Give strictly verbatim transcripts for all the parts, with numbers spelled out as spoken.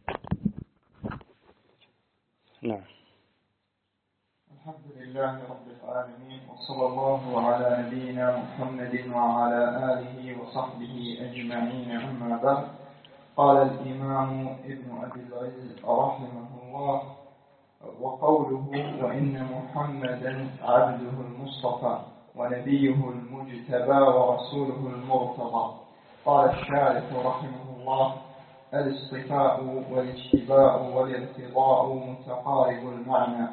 نعم. الحمد لله رب العالمين، وصلى الله على نبينا محمد وعلى آله وصحبه أجمعين، أما بعد. قال الإمام ابن أبي العز رحمه الله: وقوله وإن محمدا عبده المصطفى ونبيه المجتبى ورسوله المرتضى. قال الشارح رحمه الله: الاصطفاء والاجتباء والارتضاء متقارب المعنى،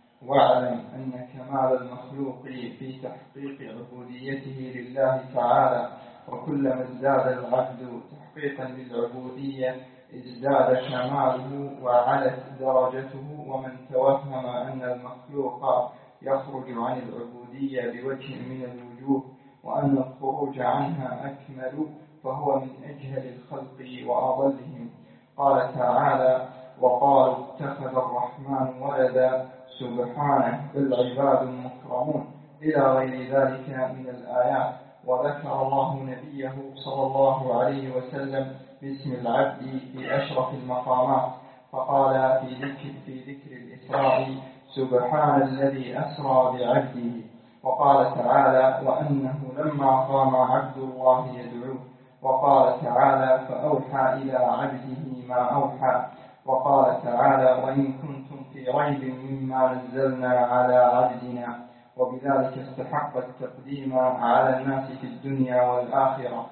واعلم أن كمال المخلوق في تحقيق عبوديته لله تعالى، وكلما ازداد العبد تحقيقا للعبودية ازداد كماله وعلت درجته. ومن توهم أن المخلوق يخرج عن العبودية بوجه من الوجوه وأن الخروج عنها أكمل فهو من أجهل الخلق وأضلهم. قال تعالى: وقالوا اتخذ الرحمن ولدا سبحانه بل عباد مكرمون، إلى غير ذلك من الآيات. وذكر الله نبيه صلى الله عليه وسلم باسم العبد في أشرف المقامات، فقال في ذكر, في ذكر الإسراء: سبحان الذي أسرى بعبده. وقال تعالى: وأنه لما قام عبد الله يدعوه. وقال تعالى: فأوحى إلى عبده ما أوحى. وقال تعالى: وإن كنتم في ريب مما نزلنا على عبدنا. وبذلك استحق التقديم على الناس في الدنيا والآخرة.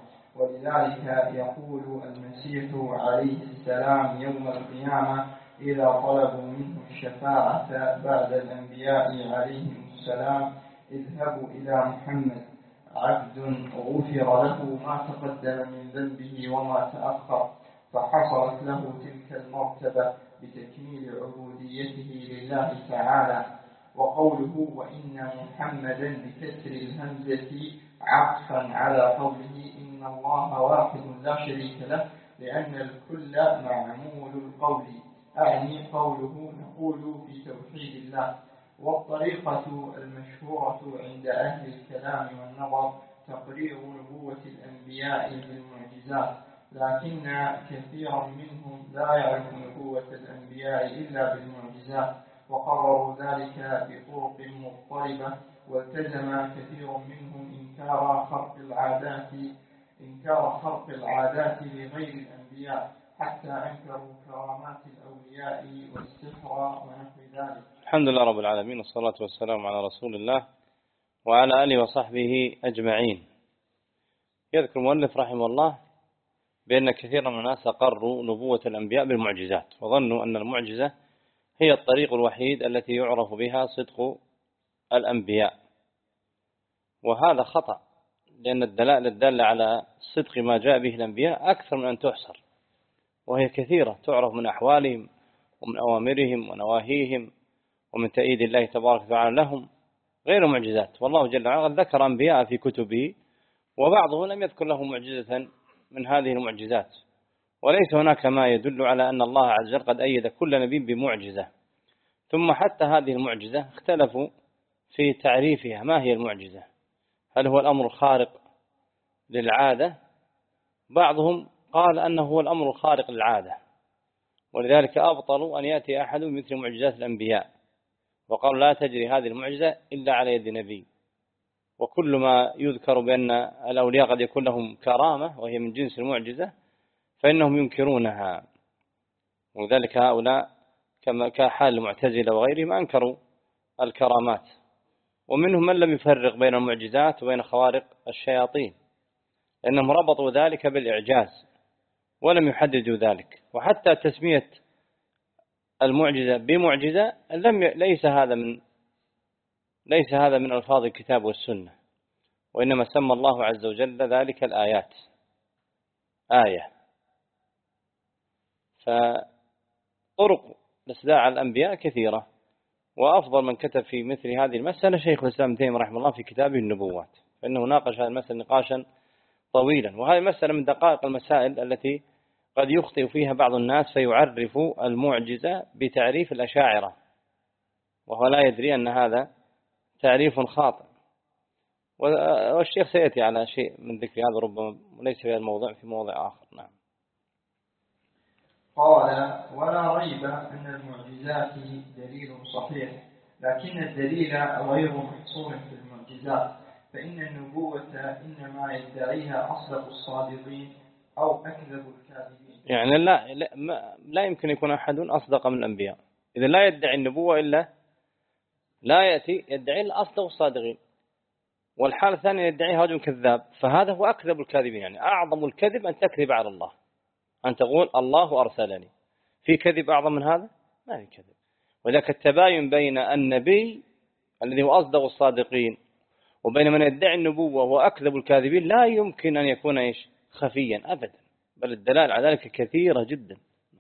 ولذلك يقول المسيح عليه السلام يوم القيامة إذا طلبوا منه الشفاعة بعد الأنبياء عليهم السلام: اذهبوا إلى محمد عبد غفر له ما تقدم من ذنبه وما تأخر. فحصلت له تلك المرتبة بتكميل عبوديته لله تعالى. وقوله وإن محمدا بكسر الهمزة عطفا على قوله إن الله واحد لا شريك له، لأن الكل معمول القول، أعني قوله نقول في توحيد الله. والطريقة المشهورة عند أهل الكلام والنظر تقرير نبوة الأنبياء بالمعجزات، لكن كثيرا منهم لا يعرف نبوة الأنبياء إلا بالمعجزات، وقرروا ذلك بطرق مضطربة. والتزم كثير منهم إنكار خرق العادات إنكار خرق العادات لغير الأنبياء، حتى أنكروا كرامات الأولياء والسحر ونحو ذلك. الحمد لله رب العالمين، والصلاة والسلام على رسول الله وعلى آله وصحبه أجمعين. يذكر المؤلف رحمه الله بأن كثيرا من الناس أقروا نبوة الأنبياء بالمعجزات، وظنوا أن المعجزة هي الطريق الوحيد التي يعرف بها صدق الأنبياء، وهذا خطأ، لأن الدلائل الدالة على صدق ما جاء به الأنبياء أكثر من أن تحصر، وهي كثيرة تعرف من أحوالهم ومن أوامرهم ونواهيهم ومن تأييد الله تبارك وتعالى لهم، غير معجزات. والله جل وعلا ذكر أنبياء في كتبه، وبعضهم لم يذكر له معجزة من هذه المعجزات، وليس هناك ما يدل على أن الله عز وجل قد أيد كل نبي بمعجزة. ثم حتى هذه المعجزة اختلفوا في تعريفها، ما هي المعجزة؟ هل هو الأمر الخارق للعادة؟ بعضهم قال أنه هو الأمر الخارق للعادة، ولذلك أبطلوا أن يأتي أحد مثل معجزات الأنبياء، وقالوا لا تجري هذه المعجزة إلا على يد نبي. وكل ما يذكر بأن الأولياء قد يكون لهم كرامة وهي من جنس المعجزة فإنهم ينكرونها، وذلك هؤلاء كما كحال المعتزلة وغيرهم أنكروا الكرامات. ومنهم من لم يفرق بين المعجزات وبين خوارق الشياطين، لأنهم ربطوا ذلك بالإعجاز ولم يحددوا ذلك. وحتى تسمية المعجزة بمعجزة لم ي... ليس هذا من ليس هذا من ألفاظ الكتاب والسنة، وإنما سمى الله عز وجل ذلك الآيات آية. فطرق الاستدعاء على الأنبياء كثيرة، وأفضل من كتب في مثل هذه المسألة شيخ الإسلام ابن تيمية رحمه الله في كتابه النبوات، فإنه ناقش هذه المسألة نقاشا طويلا. وهذه مسألة من دقائق المسائل التي قد يخطئ فيها بعض الناس فيعرف المعجزة بتعريف الأشاعرة، وهو لا يدري أن هذا تعريف خاطئ. والشيخ سيأتي على شيء من ذكر هذا ربما ليس في الموضوع، في موضع آخر. نعم. قال: ولا ريب أن المعجزات دليل صحيح، لكن الدليل غير محصور في المعجزات، فإن النبوة إنما يدعيها أصدق الصادقين أو أكذب الكاذبين. يعني لا لا, ما لا يمكن يكون أحد أصدق من الأنبياء. إذا لا يدعي النبوة إلا لا يأتي يدعي الأصدق الصادقين، والحالة الثانية يدعيها رجل كذاب، فهذا هو أكذب الكاذبين. يعني أعظم الكذب أن تكذب على الله، أن تقول الله أرسلني. في كذب أعظم من هذا؟ ما في كذب. وذلك التباين بين النبي الذي هو أصدق الصادقين وبين من يدعي النبوة وهو أكذب الكاذبين لا يمكن أن يكون إيش خفيا أبدا، بل الدلائل على ذلك كثيرة جدا.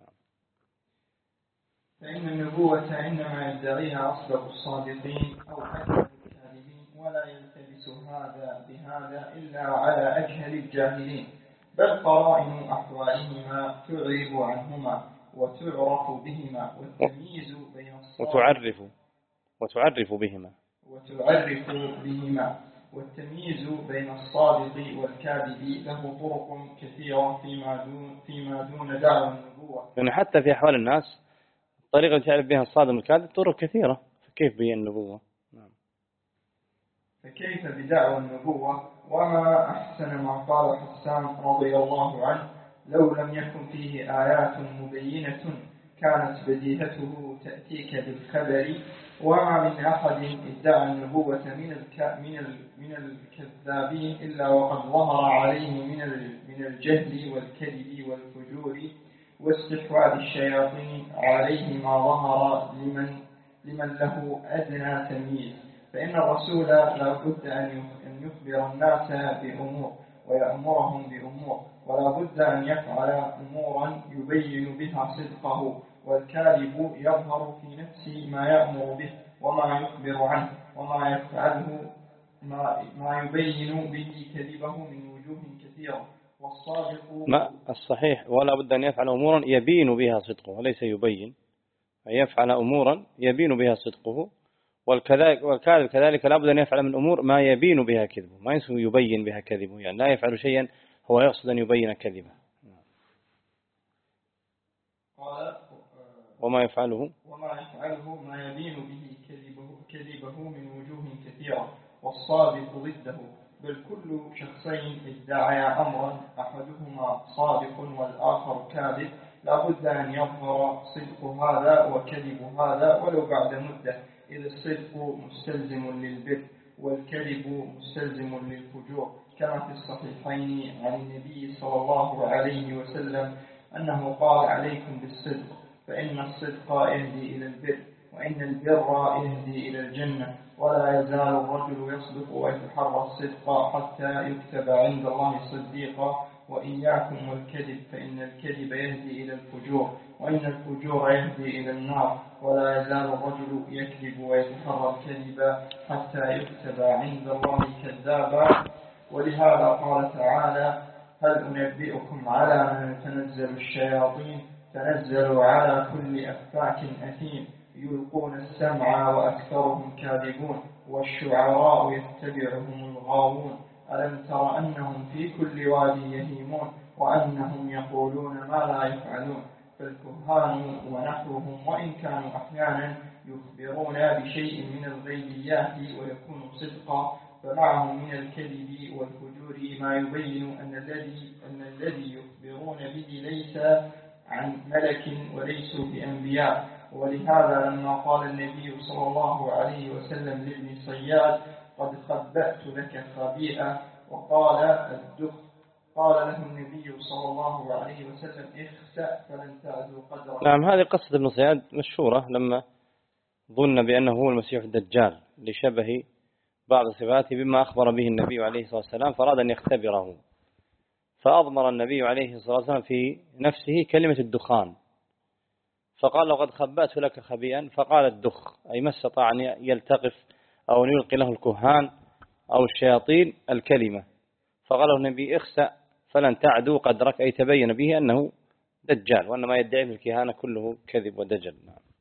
فإن النبوة إنما يدعيها أصدق الصادقين أو أكذب الكاذبين، ولا يلتبس هذا بهذا إلا على أجهل الجاهلين، بل قرائن أحوالهما تعرب عنهما وتعرف بهما، والتمييز بين الصادق وتعرف وتعرف بهما وتعرف بهما والتمييز بين الصادق والكاذب له طرق كثيرة فيما دون فيما دون دعوى النبوة. يعني حتى في أحوال الناس الطريقة التي تعرف بها الصادق والكاذب طرق كثيرة، فكيف بين النبوة؟ نعم. فكيف بدعوى النبوة؟ وما أحسن ما قال حسان رضي الله عنه: لو لم يكن فيه آيات مبينة كانت بديهته تأتيك بالخبر، وما من أحد ادعى النبوة من الك... من ال... من الكذابين إلا وقد ظهر عليه من ال... من الجهل والكذب والفجور واستحواذ الشياطين عليه ما ظهر لمن لمن له أدنى تمييز. فإن الرسول لا بد أن يخبر الناس بأمور ويأمرهم بأمور، ولا بد أن يفعل أمورا يبين بها صدقه، والكاذب يظهر في نفس ما يأمر به وما يخبر عنه، وما يفعله ما, ما يبين به كذبه من وجوه كثيرة. والصادق ما الصحيح ولا بد أن يفعل أمورا يبين بها صدقه وليس يبين، أن يفعل أمورا يبين بها صدقه، والكاذب كذلك لا بد أن يفعل من أمور ما يبين بها كذبه، ما يبين بها كذبه، يعني لا يفعل شيئا هو يقصد أن يبين كذبه. وما يفعله وما يفعله ما يبين به كذبه, كذبه من وجوه كثيرة. والصادق ضده، بل كل شخصين ادعى أمرا أحدهما صادق والآخر كاذب لا بد أن يظهر صدق هذا وكذب هذا ولو بعد مدة، إذا الصدق مستلزم للبر والكذب مستلزم للفجور، كما في الصحيحين عن النبي صلى الله عليه وسلم أنه قال: عليكم بالصدق، فإن الصدق يهدي إلى البر، وإن البر يهدي إلى الجنة، ولا يزال الرجل يصدق ويتحرى الصدق حتى يكتب عند الله صديقا، وإياكم والكذب، فإن الكذب يهدي إلى الفجور، وإن الفجور يهدي إلى النار، ولا يزال الرجل يكذب ويتحرى الكذب حتى يكتب عند الله كذابا. ولهذا قال تعالى: هل أنبئكم على من تنزل الشياطين؟ تنزلوا على كل أفاك أثيم، يلقون السمع وأكثرهم كاذبون، والشعراء يتبعهم الغاوون، ألم تر أنهم في كل واد يهيمون، وأنهم يقولون ما لا يفعلون. فالكهان ونحوهم وإن كانوا أحيانا يخبرون بشيء من الغيبيات ويكون صدقا، فمعهم من الكذب والفجور ما يبين أن الذي أن الذي يخبرون به ليس عن ملك وليسوا بأنبياء. ولهذا لما قال النبي صلى الله عليه وسلم لابن صياد: قد خبأت لك خبيئة، وقال الدخ، قال له النبي صلى الله عليه وسلم: اخسأ فلن تعدو قدرك. نعم، هذه قصة ابن صياد مشهورة، لما ظن بأنه هو المسيح الدجال لشبه بعض صفاته بما أخبر به النبي عليه الصلاة والسلام، فراد أن يختبره، فأضمر النبي عليه الصلاة والسلام في نفسه كلمة الدخان، فقال له: قد خبأت لك خبيئا، فقال الدخ، أي ما استطاع أن يلتقف أو أن يلقي له الكهان أو الشياطين الكلمة، فقال له النبي: اخسأ فلن تعدو قدرك، أي تبين به أنه دجال، وأن ما يدعي في الكهانة كله كذب ودجل.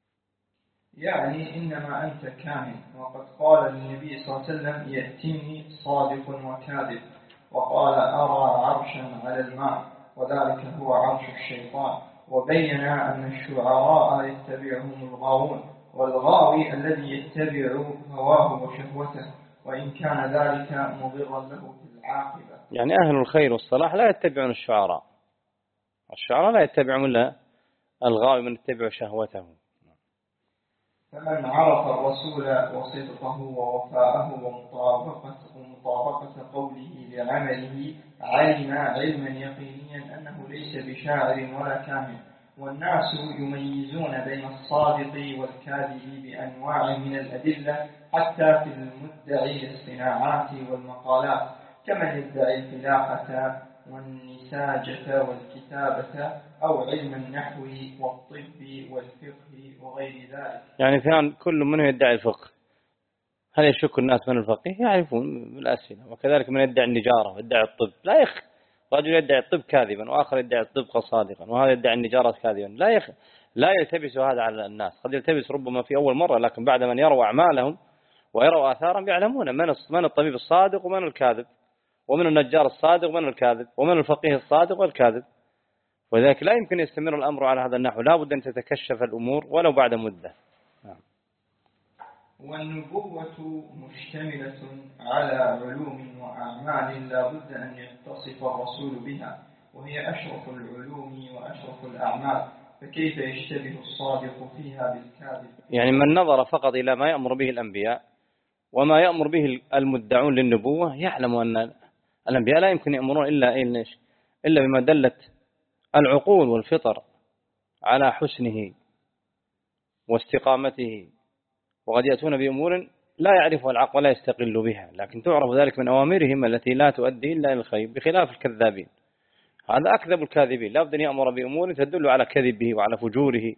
يعني إنما أنت كاهن. وقد قال النبي صلى الله عليه وسلم: يأتيني صادق وكاذب. وقال: أرى عرشا على الماء، وذلك هو عرش الشيطان، وبين أن الشعراء يتبعهم الغاوون، والغاوي الذي يتبع هواه وشهوته، وإن كان ذلك مضرا له في العاقبة. يعني أهل الخير والصلاح لا يتبعون الشعراء، الشعراء لا يتبعون إلا الغاوي من يتبع شهوته. فمن عرف الرسول وصدقه ووفاءه ومطابقة, ومطابقة قوله لعمله علم علما يقينيا أنه ليس بشاعر ولا كاهن. والناس يميزون بين الصادق والكاذب بأنواع من الأدلة، حتى في المدعي للصناعات والمقالات، كمن يدعي الفلاحة والنساجة والكتابة أو علم النحو والطب والفقه وغير ذلك. يعني كان كل منه يدعي الفقه. هل يشك الناس من الفقيه؟ يعرفون بالأسئلة. وكذلك من يدعي النجارة ويدعي الطب لا يخ. رجل يدعي الطب كاذبا وآخر يدعي الطب صادقا وهذا يدعي النجارة كاذبا، لا يخ. لا يلتبس هذا على الناس. قد يلتبس ربما في أول مرة، لكن بعد من يروا أعمالهم ويروا آثارهم يعلمون من من الطبيب الصادق ومن الكاذب، ومن النجار الصادق ومن الكاذب، ومن الفقيه الصادق والكاذب. وذلك لا يمكن يستمر الأمر على هذا النحو، لا بد أن تتكشف الأمور ولو بعد مدة. والنبوة مشتملة على علوم وأعمال لا بد أن يتصف الرسول بها، وهي أشرف العلوم وأشرف الأعمال، فكيف يشتبه الصادق فيها بالكاذب؟ يعني من نظر فقط إلى ما يأمر به الأنبياء وما يأمر به المدعون للنبوة يعلم أن الأنبياء لا يمكن يأمرون إلا إيش؟ إلا بما دلت العقول والفطر على حسنه واستقامته، وقد يأتون بأمور لا يعرفها العقل ولا يستقل بها، لكن تعرف ذلك من أوامرهم التي لا تؤدي إلا إلى الخير، بخلاف الكذابين. هذا أكذب الكاذبين، لا بد أن يأمر بأمور تدل على كذبه وعلى فجوره.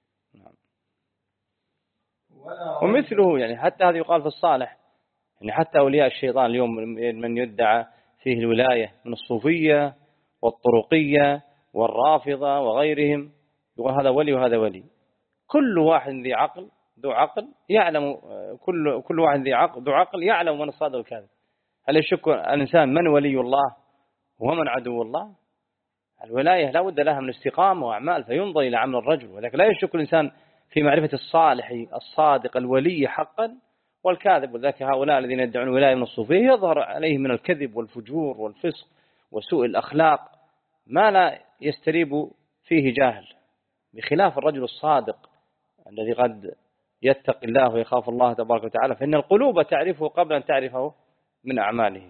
ومثله يعني حتى هذا يقال في الصالح، يعني حتى أولياء الشيطان اليوم من يدعى فيه الولاية من الصوفية والطرقية والرافضة وغيرهم، يقول هذا ولي وهذا ولي. كل واحد ذي عقل ذو عقل يعلم، كل كل واحد ذي عقل ذو عقل يعلم من الصادق والكاذب. هل يشك الإنسان من ولي الله ومن عدو الله؟ الولاية لا بد لها من استقامة وأعمال، فينظر إلى عمل الرجل، ولكن لا يشك الإنسان في معرفة الصالح الصادق الولي حقا والكاذب. وذلك هؤلاء الذين يدعون الولاية من الصوفية يظهر عليهم من الكذب والفجور والفسق وسوء الأخلاق ما لا يستريب فيه جاهل، بخلاف الرجل الصادق الذي قد يتقي الله ويخاف الله تبارك وتعالى، فإن القلوب تعرفه قبل أن تعرفه من أعماله.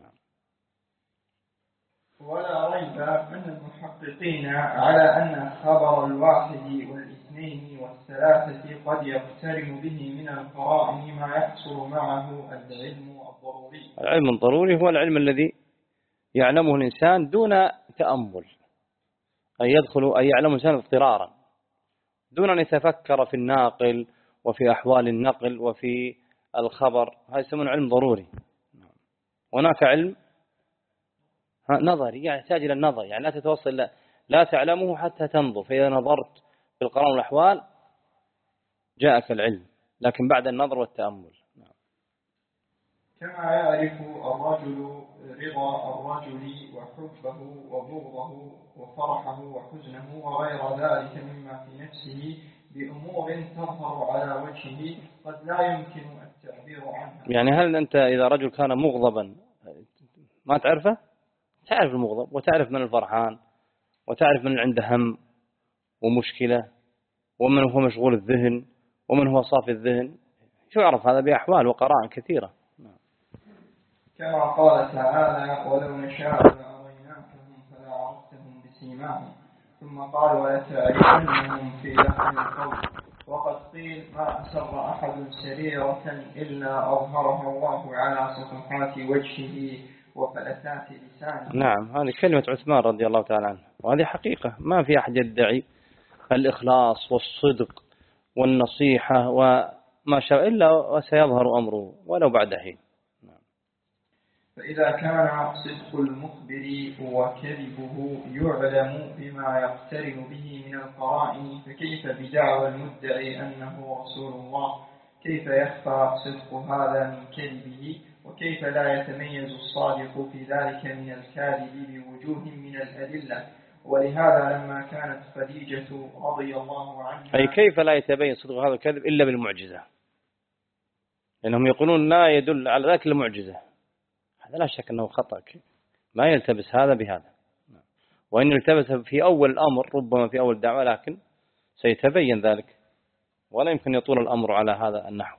ولا ريب أن المحققين على أن خبر الواحد والاثنين والثلاثة قد يقترن به من القرائن ما يحصل معه العلم الضروري. العلم الضروري هو العلم الذي يعلمه الإنسان دون تأمل، أي يدخل أي يعلم الإنسان اضطرارا دون أن يتفكر في الناقل وفي أحوال النقل وفي الخبر. هذا يسمونه علم ضروري. هناك علم نظري يحتاج إلى النظر، يعني لا تتوصل لا تعلمه حتى تنظر، فإذا نظرت في القرآن والأحوال جاءك العلم، لكن بعد النظر والتأمل. كما يعرف الرجل رضا الرجل وحبه وبغضه وفرحه وحزنه وغير ذلك مما في نفسه بأمور تظهر على وجهه قد لا يمكن التعبير عنها. يعني هل أنت إذا رجل كان مغضبا ما تعرفه؟ تعرف المغضب وتعرف من الفرحان وتعرف من عنده هم ومشكلة ومن هو مشغول الذهن ومن هو صافي الذهن، شو يعرف هذا بأحوال وقرائن كثيرة. كما قال تعالى ولو نشاء لأريناكهم فلا عرفتهم بسيماهم، ثم قال ولتعرفنهم في لحن القول. وقد قيل ما أسر أحد سريرة إلا أظهرها الله على صفحات وجهه وفلتات لسانه. نعم، هذه كلمة عثمان رضي الله تعالى عنه، وهذه حقيقة ما في أحد يدعي الإخلاص والصدق والنصيحة وما شاء إلا وسيظهر أمره ولو بعد حين. فإذا كان صدق المخبر وكذبه يعلم بما يقترن به من القرائن، فكيف بدعوى المدعي أنه رسول الله؟ كيف يخفى صدق هذا من كذبه؟ وكيف لا يتميز الصادق في ذلك من الكاذب بوجوه من الأدلة؟ ولهذا لما كانت خديجة رضي الله عنها، أي كيف لا يتبين صدق هذا الكذب إلا بالمعجزة، لأنهم يقولون لا يدل على ذلك المعجزة، هذا لا شك أنه خطأ، ما يلتبس هذا بهذا، وإن التبس في أول الأمر ربما في أول الدعوة، لكن سيتبين ذلك ولا يمكن يطول الأمر على هذا النحو.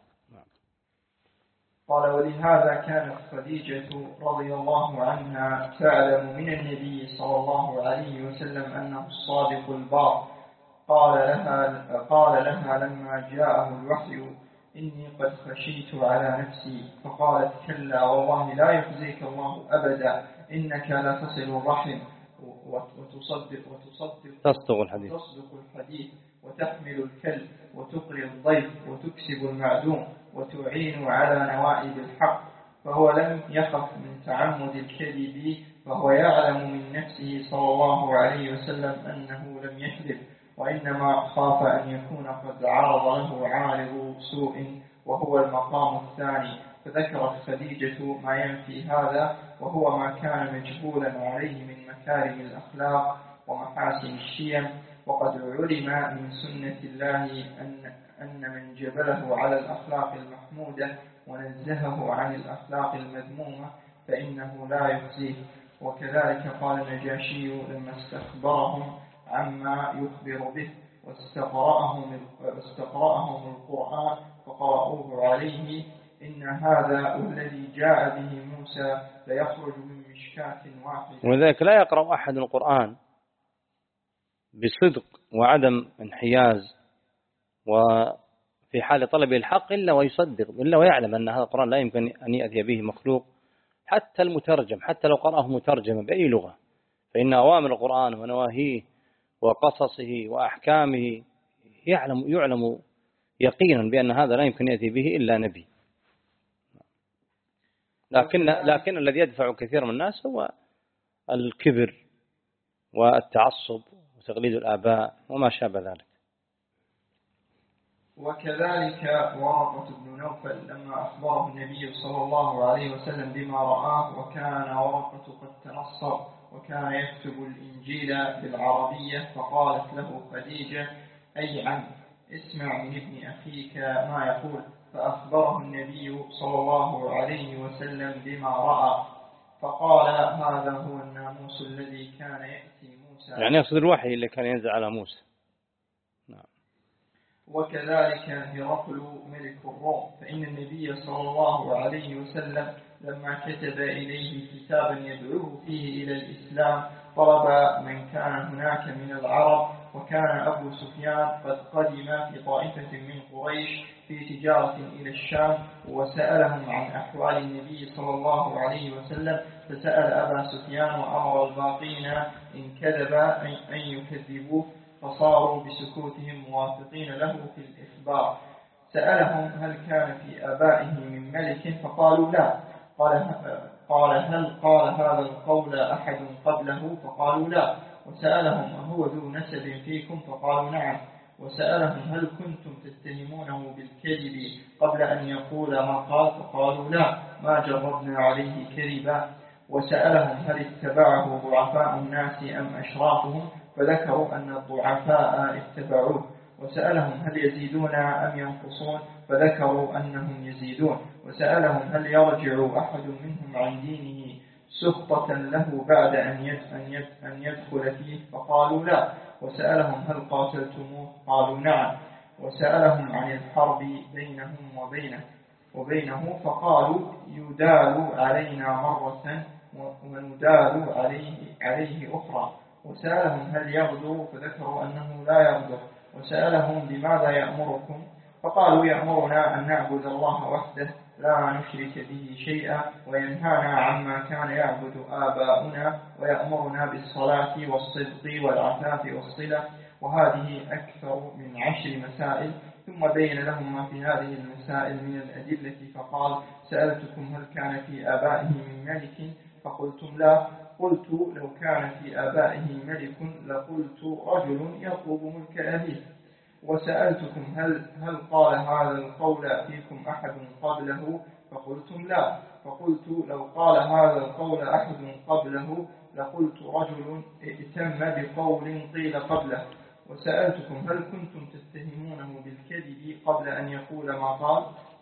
قال ولهذا كانت خديجة رضي الله عنها تعلم من النبي صلى الله عليه وسلم أنه الصادق البار، قال لها, قال لها لما جاءه الوحي إني قد خشيت على نفسي، فقالت كلا والله لا يخزيك الله أبدا، إنك لا تصل الرحم وتصدق وتصدق تصدق الحديث تصدق الحديث وتحمل الكلب وتقري الضيف وتكسب المعدوم وتعين على نوائب الحق، فهو لم يخف من تعمد الكذب، فهو يعلم من نفسه صلى الله عليه وسلم أنه لم يكذب، وإنما خاف أن يكون قد عرض له عارض سوء وهو المقام الثاني، فذكرت خديجة ما ينفي هذا، وهو ما كان مجبولا عليه من مكارم الأخلاق ومحاسن الشيم، وقد علم من سنة الله أن, أن من جبله على الأخلاق المحمودة ونزهه عن الأخلاق المذمومة فإنه لا يخزيه. وكذلك قال النجاشي لما استخبرهم عما يخبر به واستقرأهم, واستقرأهم القرآن فقرأوه عليه إن هذا الذي جاء به موسى ليخرج من مشكاة واحدة. ولذلك لا يقرأ أحد القرآن بصدق وعدم انحياز وفي حال طلب الحق إلا ويصدق، إلا ويعلم أن هذا القرآن لا يمكن أن يأتي به مخلوق، حتى المترجم، حتى لو قرأه مترجما بأي لغة، فإن أوامر القرآن ونواهيه وقصصه وأحكامه يعلم, يعلم يقينا بأن هذا لا يمكن يأتي به إلا نبي. لكن, لكن الذي يدفع كثير من الناس هو الكبر والتعصب وتقليد الآباء وما شابه ذلك. وكذلك ورقة بن نوفل لما أخبره النبي صلى الله عليه وسلم بما رآه، وكان ورقة قد تنصر وكان يكتب الإنجيل بالعربية، فقالت له خديجة أي عم اسمع من ابن أخيك ما يقول، فأخبره النبي صلى الله عليه وسلم بما رأى، فقال هذا هو الناموس الذي كان يأتي موسى، يعني يقصد الوحي اللي كان ينزل على موسى. نعم. وكذلك هرقل ملك الروم، فإن النبي صلى الله عليه وسلم لما كتب إليه كتابا يدعوه فيه إلى الإسلام طلب من كان هناك من العرب، وكان أبو سفيان قد قدم في طائفة من قريش في تجارة إلى الشام، وسألهم عن أحوال النبي صلى الله عليه وسلم، فسأل أبا سفيان وأمر الباقين إن كذب أن يكذبوه، فصاروا بسكوتهم موافقين له في الإخبار. سألهم هل كان في آبائه من ملك، فقالوا لا. قال قال هل قال هذا القول أحد قبله، فقالوا لا. وسألهم أهو ذو نسب فيكم، فقالوا نعم. وسألهم هل كنتم تتهمونه بالكذب قبل أن يقول ما قال، فقالوا لا ما جربنا عليه كذبا. وسألهم هل اتبعه ضعفاء الناس أم أشرافهم، فذكروا أن الضعفاء اتبعوه. وسألهم هل يزيدون أم ينقصون، فذكروا أنهم يزيدون. وسألهم هل يرجع أحد منهم عن دينه سخطة له بعد أن يدخل فيه، فقالوا لا. وسألهم هل قاتلتموه، قالوا نعم. وسألهم عن الحرب بينهم وبينه وبينه فقالوا يدال علينا مرة وندال عليه, عليه أخرى. وسألهم هل يغدو، فذكروا أنه لا يغدو. وسألهم بماذا يأمركم، فقالوا يأمرنا أن نعبد الله وحده لا نشرك به شيئا، وينهانا عما كان يعبد آباؤنا، ويأمرنا بالصلاة والصدق والعفاف والصلة. وهذه أكثر من عشر مسائل، ثم بين لهم ما في هذه المسائل من الأدلة، فقال سألتكم هل كان في آبائه من ملك، فقلتم لا. قلت لو كان في آبائه ملك لقلت رجل يطلب ملك أبيه. وسألتكم هل, هل قال هذا القول فيكم أحد قبله، فقلتم لا. فقلت لو قال هذا القول أحد قبله لقلت رجل ائتم بقول قيل قبله. وسألتكم هل كنتم تتهمونه بالكذب قبل أن يقول ما قال؟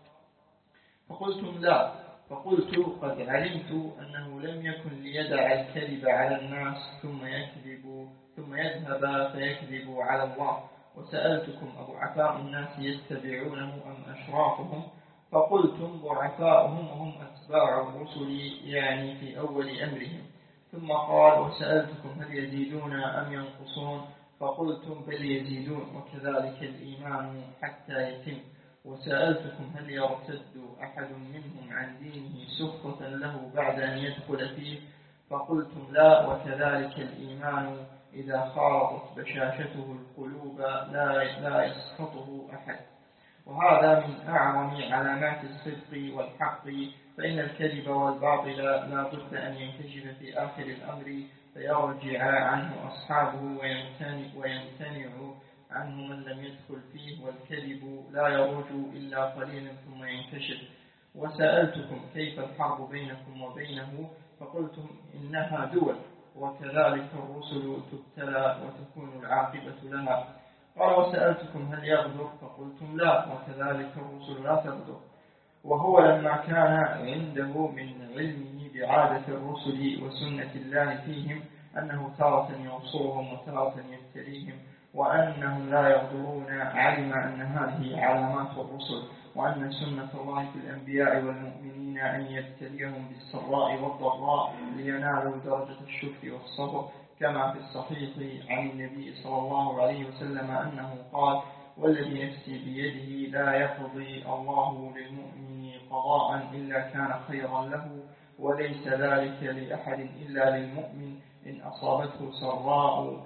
فقلتم لا. فقلت قد علمت أنه لم يكن ليدع الكذب على الناس ثم يكذب ثم يذهب فيكذب على الله. وسألتكم أضعفاء الناس يتبعونه أم أشرافهم؟ فقلتم ضعفاؤهم وهم أتباع الرسل يعني في أول أمرهم. ثم قال وسألتكم هل يزيدون أم ينقصون؟ فقلتم بل يزيدون وكذلك الإيمان حتى يتم. وسألتكم هل يرتد أحد منهم عن دينه سخطة له بعد أن يدخل فيه؟ فقلتم لا وكذلك الإيمان إذا خالطت بشاشته القلوب لا لا يسخطه أحد. وهذا من أعظم علامات الصدق والحق، فإن الكذب والباطل لا بد أن ينكشف في آخر الأمر فيرجع عنه أصحابه ويمتنع, ويمتنع عنه من لم يدخل فيه، والكذب لا يروج إلا قليلا ثم ينكشف. وسألتكم كيف الحرب بينكم وبينه؟ فقلتم إنها دول وكذلك الرسل تبتلى وتكون العاقبة لها. قال وسألتكم هل يغدر؟ فقلتم لا وكذلك الرسل لا تغدر. وهو لما كان عنده من علمه بعادة الرسل وسنة الله فيهم أنه تارة ينصرهم وتارة يبتليهم وأنهم لا يغدرون، علم أن هذه علامات الرسل، وأن سنة الله في الأنبياء والمؤمنين أن يبتليهم بالسراء والضراء لينالوا درجة الشكر والصبر، كما في الصحيح عن النبي صلى الله عليه وسلم أنه قال والذي نفسي بيده لا يقضي الله للمؤمن قضاء إلا كان خيرا له، وليس ذلك لأحد إلا للمؤمن، إن أصابته سراء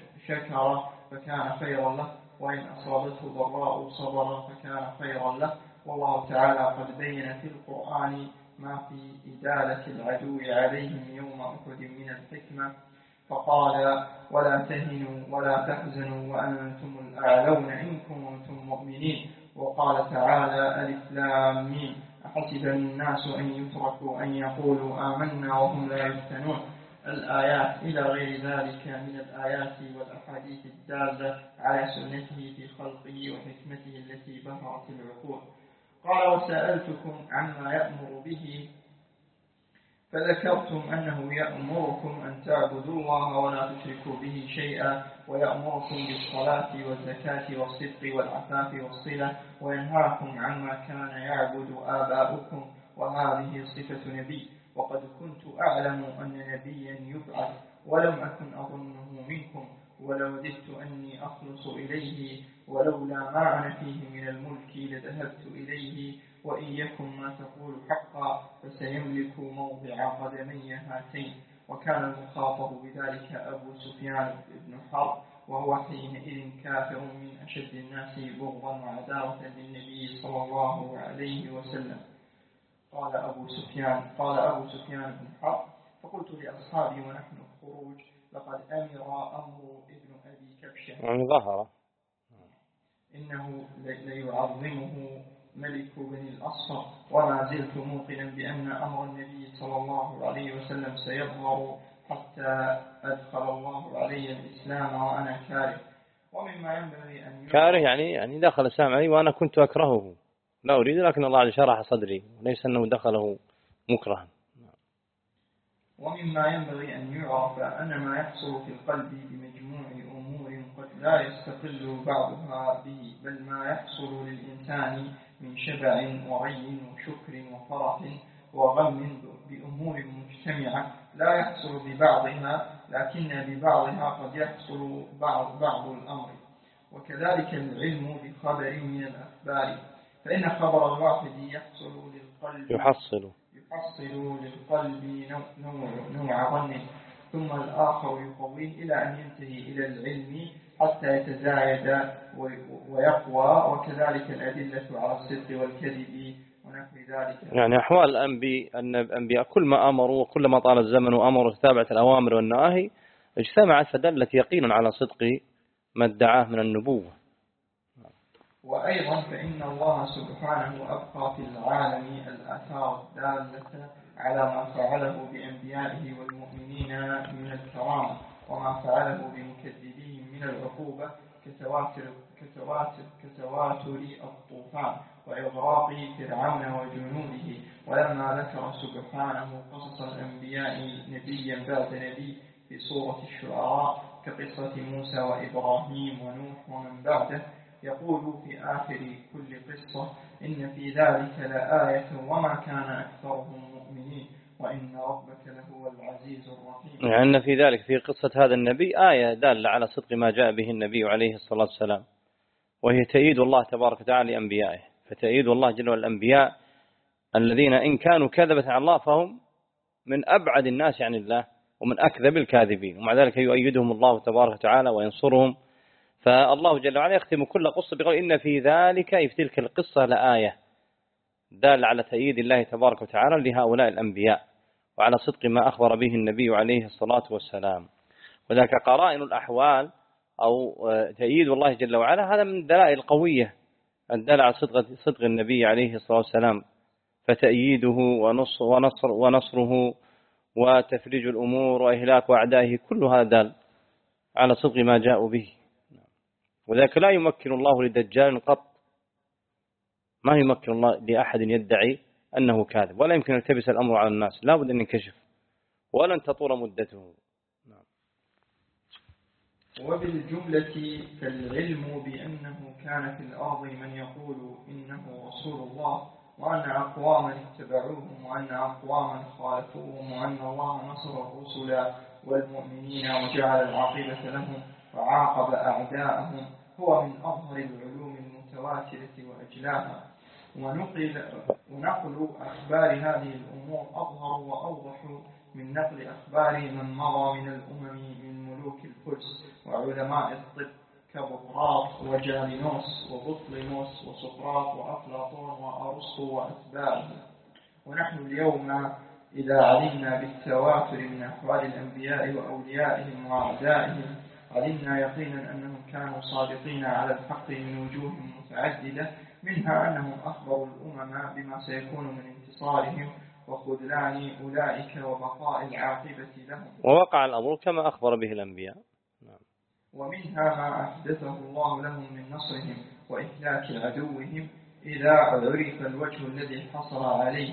شكر فكان خيرا له، وإن أصابته ضراء صبر فكان خيرا له. والله تعالى قد بين في القرآن ما في إدالة العدو عليهم يوم أحد من الحكمة، فقال ولا تهنوا ولا تحزنوا وأنتم الأعلون إن كنتم مؤمنين. وقال تعالى ألف لام ميم أحسب الناس أن يتركوا أن يقولوا آمنا وهم لا يفتنون. الآيات إلى غير ذلك من الآيات والأحاديث الدالة على سنته في خلقه وحكمته التي بهرت العقول. قال وسألتكم عما يأمر به فذكرتم أنه يأمركم أن تعبدوا الله ولا تشركوا به شيئا، ويأمركم بالصلاة والزكاة والصدق والعفاف والصلة، وينهاكم عما كان يعبد آباؤكم، وهذه صفة نبي. وقد كنت أعلم أن نبيا يبعث ولم أكن أظنه منكم، ولوددت أني أخلص إليه، ولولا ما أنا فيه من الملك لذهبت إليه، وإن يكن ما تقول حقا فسيملك موضع قدمي هاتين. وكان المخاطب بذلك أبو سفيان بن حرب، وهو حينئذ كافر من أشد الناس بغضا وعداوة للنبي صلى الله عليه وسلم. قال أبو سفيان قال أبو سفيان بن حرب فقلت لأصحابي ونحن الخروج لقد أمر أمر ابن أبي كبشة يعني ظهر إنه ليعظمه ملك بن الأصفر، وما زلت موقنا بأن أمر النبي صلى الله عليه وسلم سيظهر حتى أدخل الله علي الإسلام وأنا كاره. ومما ينبغي أن كاره يعني يعني دخل الإسلام علي وأنا كنت أكرهه، لا أريد، لكن الله شرح صدري وليس أنه دخله مكرها. ومما ينبغي أن يعرف أن ما يحصل في القلب بمجموع أمور قد لا يستقل بعضها به، بل ما يحصل للإنسان من شبع وري وشكر وفرح وغم بأمور مجتمعة لا يحصل ببعضها، لكن ببعضها قد يحصل بعض, بعض الأمر. وكذلك العلم بخبر من الأخبار، فإن خبر الواحد يحصل للقلب يحصل يحصل للقلب نوع, نوع ظن، ثم الآخر يقويه إلى أن ينتهي إلى العلم حتى يتزايد ويقوى. وكذلك الأدلة على الصدق والكذب ونحو ذلك. يعني أحوال الأنبياء الأنبياء كل ما أمروا وكل ما طال الزمن وأمروا تتابعة الأوامر والنواهي اجتمعت فدلت يقينا على صدق ما ادعاه من النبوة. وأيضا فإن الله سبحانه أبقى في العالم الآثار الدالة على ما فعله بأنبيائه والمؤمنين من الكرامة، وما فعله بمكذبين من العقوبة كتواتر, كتواتر, كتواتر الطوفان وإغراق فرعون وجنوده. ولما ذكر سبحانه قصص الأنبياء نبيا بعد نبي في سورة الشعراء كقصة موسى وإبراهيم ونوح ومن بعده، يقول في آخر كل قصة: إن في ذلك لآية وما كان أكثرهم مؤمنين وإن ربك لهو العزيز الرحيم. يعني أن في ذلك في قصة هذا النبي آية دالة على صدق ما جاء به النبي عليه الصلاة والسلام، وهي تأييد الله تبارك وتعالى لأنبيائه. فتأييد الله جل وعلا الأنبياء الذين إن كانوا كذبة على الله فهم من أبعد الناس عن الله ومن أكذب الكاذبين، ومع ذلك يؤيدهم الله تبارك وتعالى وينصرهم. فالله جل وعلا يختم كل قصة بقول: إن في ذلك في تلك القصة لآية، دال على تأييد الله تبارك وتعالى لهؤلاء الأنبياء وعلى صدق ما أخبر به النبي عليه الصلاة والسلام. وذلك قرائن الأحوال أو تأييد الله جل وعلا هذا من الدلائل القوية الدالة على صدق, صدق النبي عليه الصلاة والسلام. فتأييده ونصر ونصر ونصره وتفريج الأمور وإهلاك أعدائه كل هذا دال على صدق ما جاءوا به. وذلك لا يمكن الله لدجال قط، ما يمكن الله لأحد يدعي أنه كاذب، ولا يمكن أن يلتبس الأمر على الناس، لا بد أن ينكشف ولن تطول مدته. وبالجملة فالعلم بأنه كان في الأرض من يقول إنه رسول الله، وأن أقواما اتبعوهم وأن أقواما خالفوهم، وأن الله نصر الرسل والمؤمنين وجعل العاقبة لهم وعاقب أعداءهم، هو من أظهر العلوم المتواترة وأجلاها. ونقل, ونقل أخبار هذه الأمور أظهر وأوضح من نقل أخبار من مضى من الأمم من ملوك الفرس وعلماء الطب كبقراط وجالينوس وبطليموس وسقراط وأفلاطون وأرسطو وأتباعه. ونحن اليوم إذا علمنا بالتواتر من أحوال الأنبياء وأوليائهم وأعدائهم علمنا يقينا أنهم كانوا صادقين على الحق من وجوه متعددة، منها أنهم أخبروا الأمم بما سيكون من انتصارهم وخذلان أولئك وبقاء العاقبة لهم، ووقع الأمر كما أخبر به الأنبياء. ومنها ما أحدثه الله لهم من نصرهم وإهلاك عدوهم إذا عرف الوجه الذي حصل عليه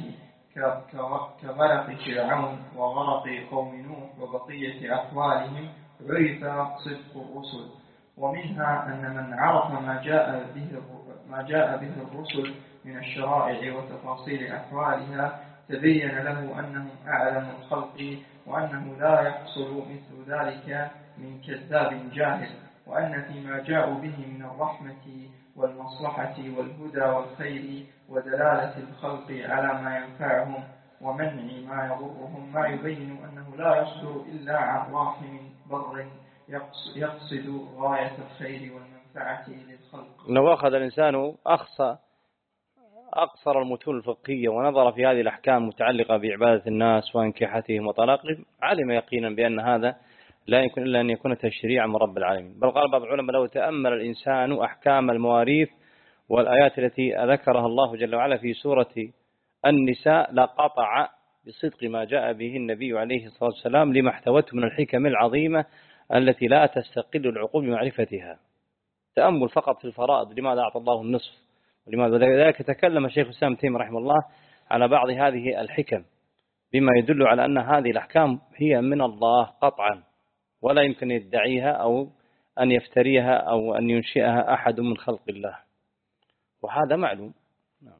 كغرق فرعون وغرق قوم نوح وبقية أحوالهم عرف صدق الرسل. ومنها أن من عرف ما جاء به ما جاء به الرسل من الشرائع وتفاصيل أحوالها تبين له أنهم أعلم الخلق، وأنه لا يحصل مثل ذلك من كذاب جاهل، وأن فيما جاءوا به من الرحمة والمصلحة والهدى والخير ودلالة الخلق على ما ينفعهم ومنع ما يضرهم ما يبين أنه لا يصدر إلا عن راحم بر يقصد غاية الخير والمنفعة للخلق. لو أخذ الإنسان أقصى أقصر المتون الفقهية ونظر في هذه الأحكام المتعلقة بعبادة الناس وانكحتهم وطلاقهم علم يقينا بأن هذا لا يمكن إلا أن يكون تشريعا من رب العالمين. بل قال بعض العلماء: لو تأمل الإنسان أحكام المواريث والآيات التي ذكرها الله جل وعلا في سورة النساء لقطع بصدق ما جاء به النبي عليه الصلاة والسلام لما احتوته من الحكم العظيمة التي لا تستقل العقول بمعرفتها. تأمل فقط في الفرائض، لماذا أعطى الله النصف ولماذا ذلك. تكلم الشيخ الإسلام ابن تيمية رحمه الله على بعض هذه الحكم بما يدل على أن هذه الأحكام هي من الله قطعا، ولا يمكن يدعيها أو أن يفتريها أو أن ينشئها أحد من خلق الله، وهذا معلوم. نعم.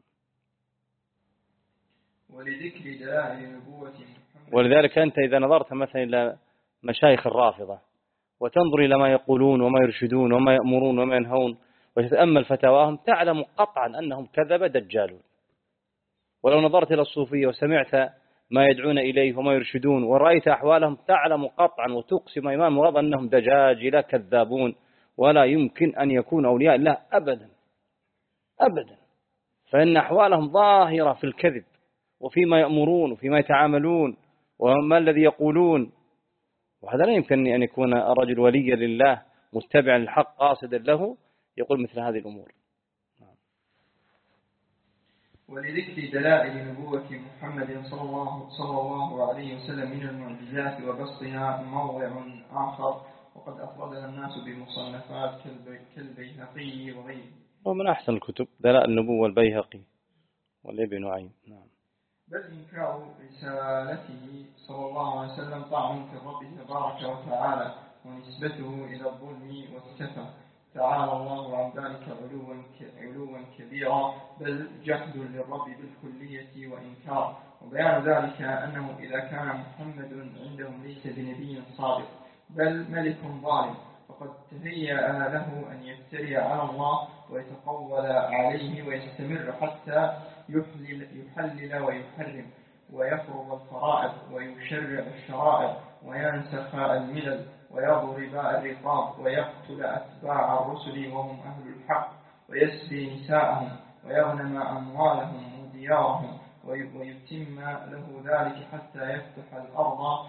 ولذكر دلائل نبوة ولذلك أنت إذا نظرت مثلا إلى مشايخ الرافضة وتنظر إلى ما يقولون وما يرشدون وما يأمرون وما ينهون وتتأمل فتاواهم تعلم قطعا أنهم كذب دجالون. ولو نظرت إلى الصوفية وسمعت ما يدعون إليه وما يرشدون ورأيت أحوالهم تعلم قطعا وتقسم إيمان مرض أنهم دجاجلة كذابون، ولا يمكن أن يكون أولياء الله أبدا أبدا، فإن أحوالهم ظاهرة في الكذب وفيما يأمرون وفيما يتعاملون وما الذي يقولون، وهذا لا يمكن أن يكون الرجل وليا لله متبعا للحق قاصدا له يقول مثل هذه الأمور. ولذكر دلائل نبوة محمد صلى الله, صلى الله عليه وسلم من المعجزات وبسطها موضع آخر، وقد أفردها الناس بمصنفات كالبيهقي وغيره. ومن أحسن الكتب دلائل النبوة البيهقي والابن نعيم. نعم. بل إنكار رسالته صلى الله عليه وسلم طعن في الرب تبارك وتعالى ونسبته إلى الظلم والسفة، تعالى الله عن ذلك علوا علوا كبيرا، بل جحد للرب بالكلية وإنكار. وبيان ذلك أنه إذا كان محمد عندهم ليس بنبي صادق بل ملك ظالم، فقد تهيأ له أن يفتري على الله ويتقول عليه ويستمر حتى يحلل, يحلل ويحرم ويفرض الفرائض ويشرع الشرائع وينسخ الملل ويضرب الرقاب ويقتل أتباع الرسل وهم أهل الحق ويسبي نساءهم ويغنم أموالهم وديارهم، ويتم له ذلك حتى يفتح الأرض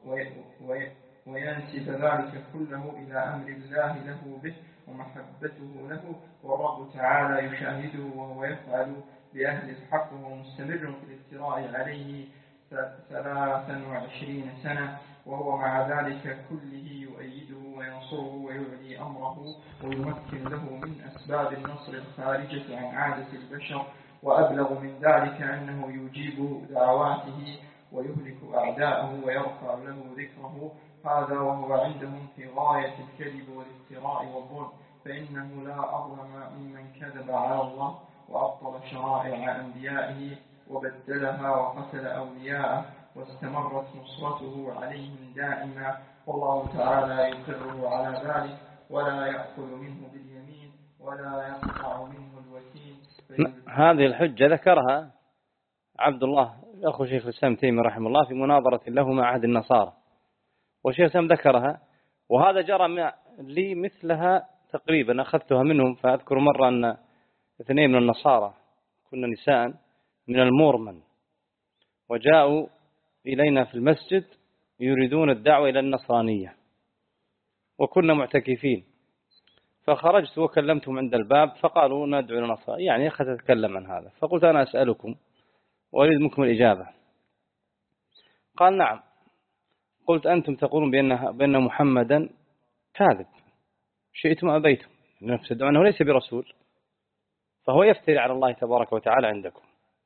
وينسب ذلك كله إلى أمر الله له به ومحبته له، والرب تعالى يشاهده وهو يفعل بأهل الحق وهو مستمر في الافتراء عليه ثلاثا وعشرين سنة، وهو مع ذلك كله يؤيده وينصره ويعلي أمره ويمكن له من أسباب النصر الخارجة عن عادة البشر، وأبلغ من ذلك أنه يجيب دعواته ويهلك أعداءه ويرفع له ذكره. هذا وهو عندهم في غاية الكذب والافتراء والظلم، فإنه لا أظلم ممن كذب على الله وأبطل شرائع أنبيائه وبدلها وقتل أولياءه، واستمرت نصرته عليهم دائما، والله تعالى يقر على ذلك ولا يأخذ منه باليمين ولا يقطع منه الوتين. هذه الحجة ذكرها عبد الله أخو شيخ الإسلام تيمي رحمه الله في مناظرة له مع عهد النصارى، والشيخ الإسلام ذكرها، وهذا جرى لي مثلها تقريبا، أخذتها منهم. فأذكر مرة أن اثنين من النصارى كنا نساء من المورمن وجاءوا إلينا في المسجد يريدون الدعوة إلى النصرانية، وكنا معتكفين، فخرجت وكلمتهم عند الباب فقالوا ندعو إلى النصرانية، يعني أخذت أتكلم عن هذا، فقلت أنا أسألكم وأريد منكم الإجابة. قال نعم. قلت أنتم تقولون بأن, بأن محمدا كاذب، شئتم أبيتم، تدعونه ليس برسول، فهو يفتري على الله تبارك وتعالى عندكم،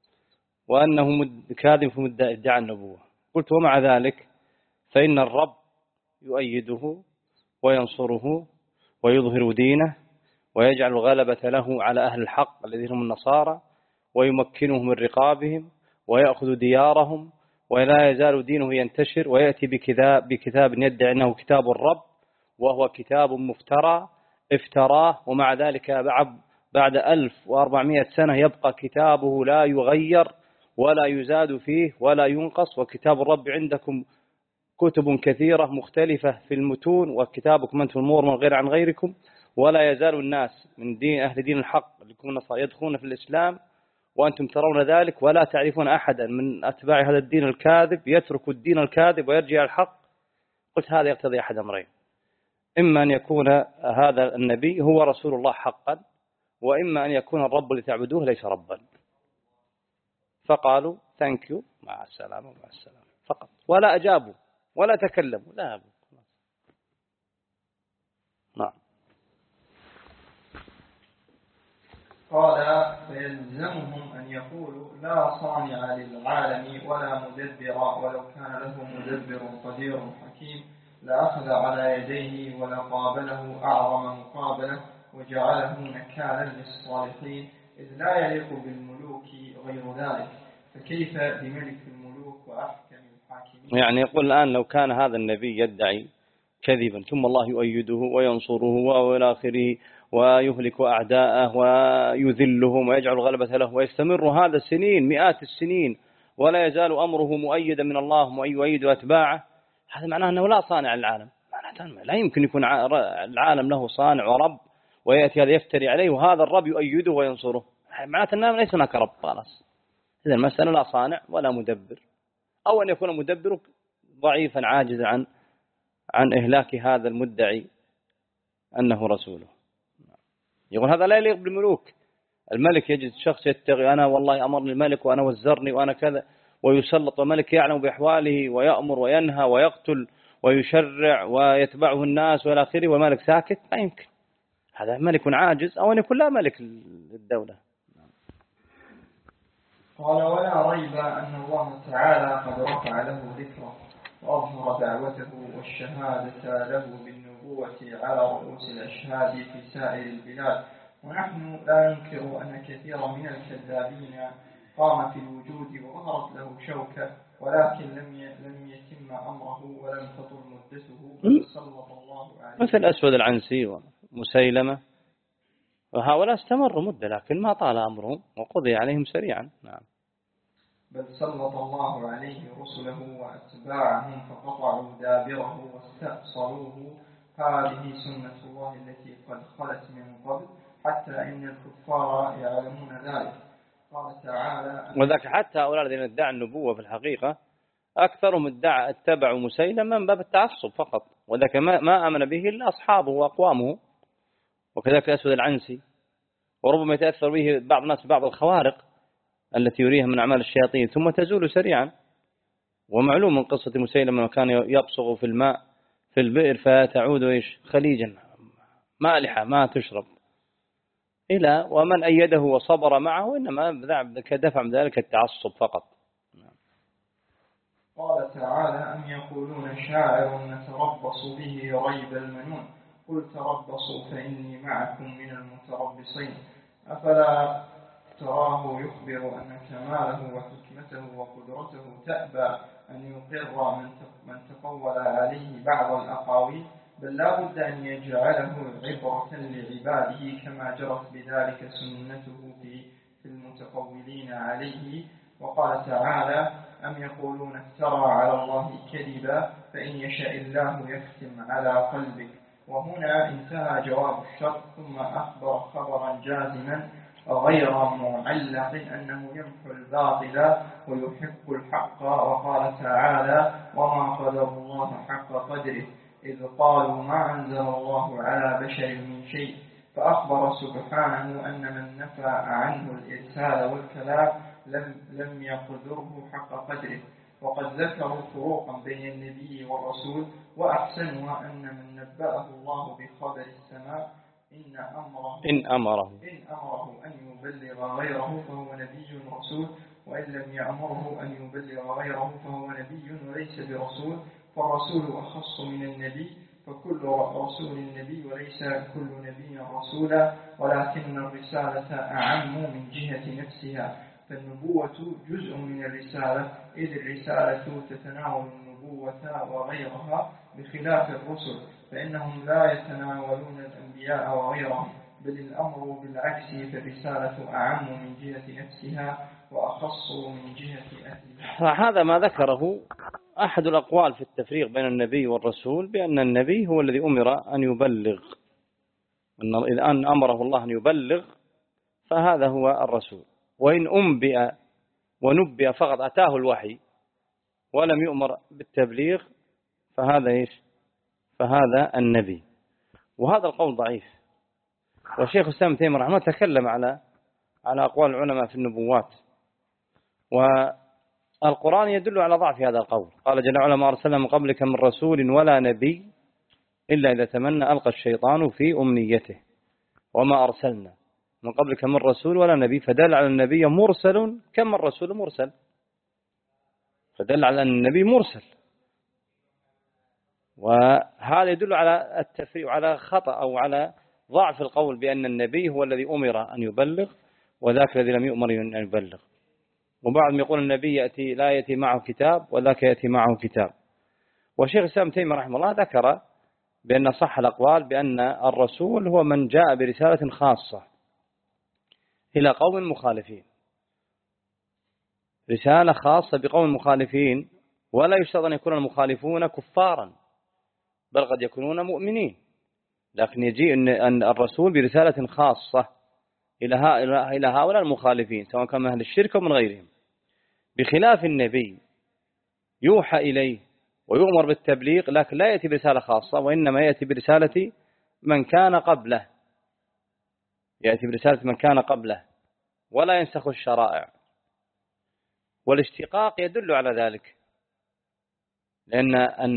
وأنه كاذب في مدعي ادعاء النبوة. قلت ومع ذلك فإن الرب يؤيده وينصره ويظهر دينه ويجعل الغلبة له على أهل الحق الذين هم النصارى ويمكنهم من رقابهم ويأخذ ديارهم، ولا يزال دينه ينتشر، ويأتي بكتاب, بكتاب يدعي أنه كتاب الرب وهو كتاب مفترى افتراه، ومع ذلك بعد ألف وأربعمائة سنة يبقى كتابه لا يغير ولا يزاد فيه ولا ينقص. وكتاب الرب عندكم كتب كثيرة مختلفة في المتون، وكتابكم أنتم المورمون غير عن غيركم، ولا يزال الناس من دين أهل دين الحق يدخلون في الإسلام وأنتم ترون ذلك، ولا تعرفون أحدا من أتباع هذا الدين الكاذب يترك الدين الكاذب ويرجع الحق. قلت هذا يقتضي أحد أمرين: إما أن يكون هذا النبي هو رسول الله حقا، وإما أن يكون الرب اللي تعبدوه ليس ربا. فقالوا ثانك يو، مع السلامة ومع السلامة فقط، ولا أجابوا ولا تكلموا، لا أبو. نعم. قال فيلزمهم أن يقولوا لا صانع للعالم ولا مدبر، ولو كان له مدبر قدير حكيم لأخذ على يديه ولقابله أعظم مقابلة وجعله نكالا للصالحين، إذ لا يليق بالملوك غير ذلك، فكيف بملك الملوك وأحكم الحاكمين؟ يعني يقول الآن لو كان هذا النبي يدعي كذبا ثم الله يؤيده وينصره وإلى آخره ويهلك أعداءه ويذلهم ويجعل غلبة له ويستمر هذا السنين مئات السنين ولا يزال أمره مؤيدا من الله ويؤيد أتباعه، هذا معناه أنه لا صانع للعالم. معناه لا يمكن يكون العالم له صانع ورب ويأتي هذا يفتري عليه وهذا الرب يؤيده وينصره، معناه أنه ليس هناك رب خلاص. إذا المسألة لا صانع ولا مدبر، أو أن يكون مدبر ضعيفا عاجزا عن عن إهلاك هذا المدعي أنه رسوله. يقول هذا لا يليق بالملوك، الملك يجد شخص يتغي، أنا والله أمرني الملك وأنا وزرني وأنا كذا، ويسلط الملك يعلم بأحواله ويأمر وينهى ويقتل ويشرع ويتبعه الناس وإلى آخره، والملك ساكت. لا يمكن، هذا ملك عاجز أو أن يكون لا ملك للدولة. قال: ولا ريب أن الله تعالى قد رفع له ذكره وأظهر دعوته والشهادة له بالنبوة على رؤوس الأشهاد في سائر البلاد، ونحن لا ننكر أن كثيرا من الكذابين قام في الوجود وظهرت له شوكة، ولكن لم لم يتم أمره ولم تطل مدته، سلط الله عليه مثل أسود العنسي ومسيلمة، وهؤلاء استمروا مدة لكن ما طال أمرهم وقضي عليهم سريعا. نعم. بل سلط الله عليه رسله وأتباعهم فقطعوا دابره واستأصلوه. هذه سنة الله التي قد خلت من قبل، حتى إن الكفار يعلمون ذلك. قال تعالى: وذاك حتى هؤلاء الذين ادعوا النبوة في الحقيقة أكثرهم ادعى اتبعوا مسيلمة من باب التعصب فقط، وذاك ما, ما آمن به إلا أصحابه وأقوامه. وكذلك أسود العنسي، وربما يتأثر به بعض الناس بعض الخوارق التي يريها من أعمال الشياطين ثم تزول سريعا. ومعلوم من قصة مسيلمة كان يبصغ في الماء في البئر فتعود إيش خليجا مالحة ما تشرب، إلى ومن أيده وصبر معه إنما دفع من ذلك التعصب فقط. قال تعالى: أم يقولون شاعر نتربص به ريب المنون، قل تربصوا فإني معكم من المتربصين. أفلا تراه يخبر أن كماله وحكمته وقدرته تأبى أن يقر من تقول عليه بعض الأقاويل، بل لا بد أن يجعله عبرة لعباده كما جرت بذلك سنته في المتقولين عليه. وقال تعالى: أم يقولون افترى على الله كذبا فإن يشاء الله يختم على قلبك. وهنا انتهى جواب الشرط، ثم أخبر خبرا جازما غير معلق أنه يمحو الباطل ويحق الحق. وقال تعالى: وما قدر الله حق قدره إذ قالوا ما أنزل الله على بشر من شيء. فأخبر سبحانه أن من نفى عنه الإرسال والكلام لم, لم يقدره حق قدره. وقد ذكروا فروقا بين النبي والرسول، وأحسنها أن من نبأه الله بخبر السماء إن أمره, إن أمره, إن أمره أن يبلغ غيره فهو نبي رسول، وإن لم يأمره أن يبلغ غيره فهو نبي وليس برسول. فالرسول أخص من النبي، فكل رسول نبي وليس كل نبي رسولا، ولكن الرسالة أعم من جهة نفسها، فالنبوة جزء من الرسالة، إذ الرسالة تتناول النبوة وغيرها، بخلاف الرسل فإنهم لا يتناولون الأنبياء وغيرهم، بل الأمر بالعكس، فالرسالة أعم من جهة نفسها وأخص من جهة أهلها. هذا ما ذكره أحد الأقوال في التفريق بين النبي والرسول، بأن النبي هو الذي أمر أن يبلغ، إذا أن أمره الله أن يبلغ فهذا هو الرسول. وإن أنبئ ونبئ فقط أتاه الوحي ولم يؤمر بالتبليغ فهذا إيش؟ فهذا النبي. وهذا القول ضعيف. والشيخ الإسلام ابن تيمية رحمه الله تكلم على على أقوال العلماء في النبوات، والقرآن يدل على ضعف هذا القول. قال جل وعلا: ما أرسلنا من قبلك من رسول ولا نبي إلا إذا تمنى ألقى الشيطان في أمنيته، وما أرسلنا من قبلك من رسول ولا نبي، فدل على النبي مرسل كم الرسول مرسل، فدل على أن النبي مرسل. وهذا يدل على التفريق، على خطأ أو على ضعف القول بأن النبي هو الذي أمر أن يبلغ وذاك الذي لم يؤمر أن يبلغ. وبعضهم يقول النبي يأتي لا يأتي معه كتاب وذاك يأتي معه كتاب. والشيخ الإسلام ابن تيمية رحمه الله ذكر بأن صح الأقوال بأن الرسول هو من جاء برسالة خاصة إلى قوم مخالفين، رسالة خاصة بقوم مخالفين، ولا يشترط أن يكون المخالفون كفارا، بل قد يكونون مؤمنين، لكن يجي أن الرسول برسالة خاصة إلى هؤلاء المخالفين سواء كان من أهل الشرك أو من غيرهم، بخلاف النبي يوحى إليه ويؤمر بالتبليغ، لكن لا يأتي برسالة خاصة، وإنما يأتي برسالة من كان قبله، يأتي برسالة من كان قبله. ولا ينسخ الشرائع. والاشتقاق يدل على ذلك، لأن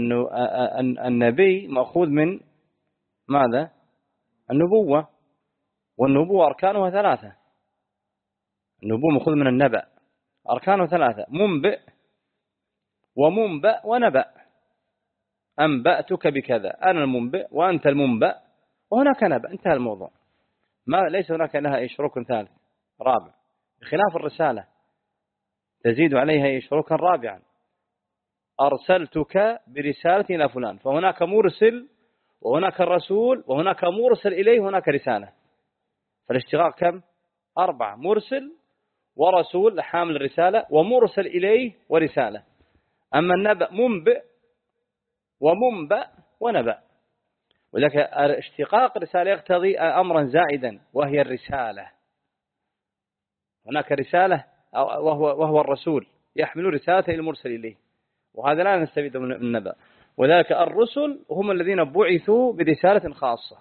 النبي مأخوذ من ماذا؟ النبوة، والنبوة أركانها ثلاثة. النبوة مأخوذ من النبأ، أركانه ثلاثة: منبئ ومنبأ ونبأ. أنبأتك بكذا، أنا المنبئ وأنت المنبأ وهناك نبأ، انتهى الموضوع. ما ليس هناك لها شروك ثالث رابع، بخلاف الرسالة تزيد عليها شروكا رابعا: أرسلتك برسالة إلى فلان، فهناك مرسل وهناك الرسول وهناك مرسل إليه وهناك رسالة. فالاشتقاق كم؟ أربعة: مرسل ورسول حامل الرسالة ومرسل إليه ورسالة. أما النبأ منبئ ومنبأ ونبأ. ولذلك اشتقاق الرسالة يقتضي أمرا زائدا، وهي الرسالة. هناك رسالة وهو, وهو الرسول يحمل رسالة إلى المرسل إليه، وهذا لا نستفيد من النبأ. وذلك الرسل هم الذين بعثوا برسالة خاصة،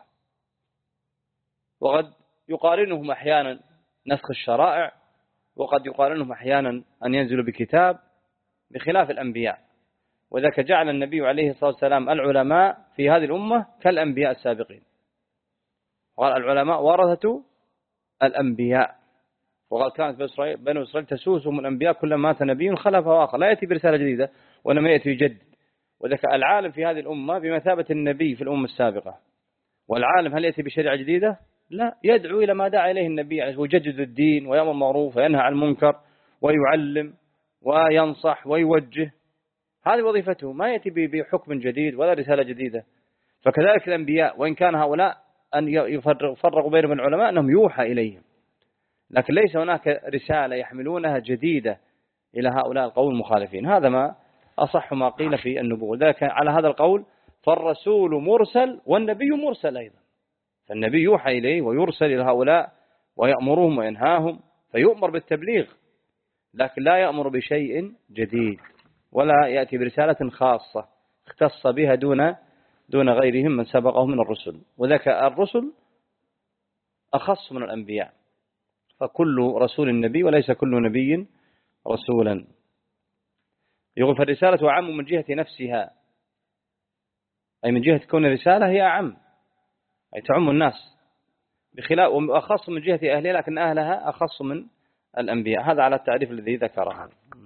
وقد يقارنهم أحيانا نسخ الشرائع، وقد يقارنهم أحيانا أن ينزلوا بكتاب، بخلاف الأنبياء. وذلك جعل النبي عليه الصلاة والسلام العلماء في هذه الأمة كالأنبياء السابقين، وقال العلماء ورثة الأنبياء. وقال كانت بنو إسرائيل تسوسهم الأنبياء كلما مات نبي خلف آخر، لا يأتي برسالة جديدة وإنما يأتي يجدد. وذلك العالم في هذه الأمة بمثابة النبي في الأمة السابقة. والعالم هل يأتي بشريعة جديدة؟ لا، يدعو إلى ما دعا إليه النبي، ويجدد الدين ويأمر بالمعروف وينهى عن المنكر ويعلم وينصح ويوجه. هذه وظيفته، ما يأتي بحكم جديد ولا رسالة جديدة. فكذلك الأنبياء، وإن كان هؤلاء أن يفرقوا بين العلماء أنهم يوحى إليهم، لكن ليس هناك رسالة يحملونها جديدة إلى هؤلاء القوم المخالفين. هذا ما أصح ما قيل في النبوة. ذلك على هذا القول فالرسول مرسل والنبي مرسل أيضا. فالنبي يوحى إليه ويرسل إلى هؤلاء ويأمرهم وينهاهم، فيؤمر بالتبليغ، لكن لا يأمر بشيء جديد ولا يأتي برسالة خاصة اختص بها دون دون غيرهم من سبقهم من الرسل. وذلك الرسل أخص من الأنبياء، فكل رسول نبي وليس كل نبي رسولا. يقول فالرسالة أعم من جهة نفسها، أي من جهة كون الرسالة هي أعم، أي تعم الناس، بخلاف وأخص من جهة أهلها، لكن أهلها أخص من الأنبياء. هذا على التعريف الذي ذكره.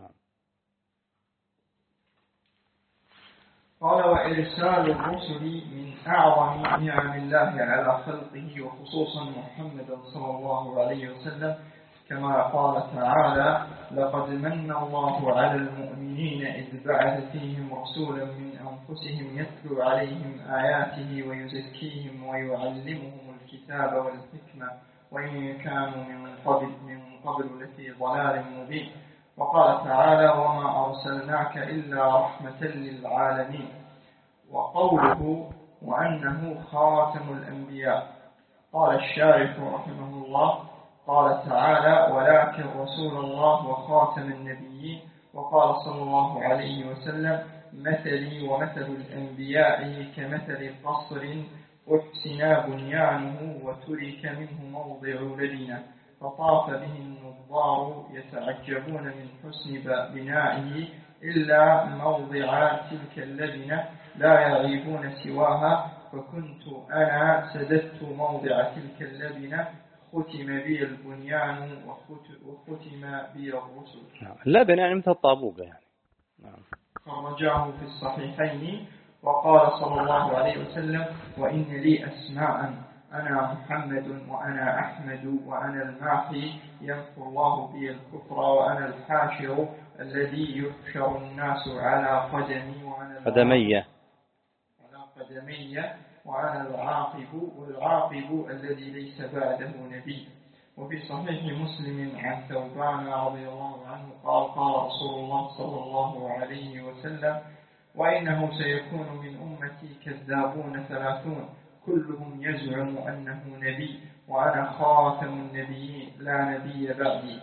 قال وإرسال الرسل من أعظم نعم الله على خلقه، وخصوصا محمد صلى الله عليه وسلم، كما قال تعالى: لقد من الله على المؤمنين إذ بعث فيهم رسولا من أنفسهم يتلو عليهم آياته ويزكيهم ويعلمهم الكتاب والحكمة وإن كانوا من قبل, من قبل لفي ضلال مبين. وقال تعالى: وما أرسلناك إلا رحمة للعالمين. وقوله وأنه خاتم الأنبياء. قال الشارح رحمه الله: قال تعالى: ولكن رسول الله وخاتم النبيين. وقال صلى الله عليه وسلم: مثلي ومثل الأنبياء كمثل قصر أحسن بنيانه وترك منه موضع لبنة، فطاف به النظار يتعجبون من حسن بنائه إلا موضع تلك اللبنة لا يغيبون سواها، فكنت أنا سددت موضع تلك اللبنة، ختم بي البنيان وختم بي الرسل. اللبنة يعني مثل الطابوق يعني. خرجاه في الصحيحين. وقال صلى الله عليه وسلم: وإن لي أسماء، أنا محمد وأنا أحمد وأنا الماحي يمحو الله بي الكفر وأنا الحاشر الذي يحشر الناس على قدمي وأنا قدمي على قدمي وأنا العاقب والعاقب الذي ليس بعده نبي. وفي صحيح مسلم عن ثوبان رضي الله عنه قال: قال رسول الله صلى الله عليه وسلم: وإنه سيكون من أمتي كذابون ثلاثون كلهم يزعم أنه نبي وأنا خاتم النبيين لا نبي بعدي.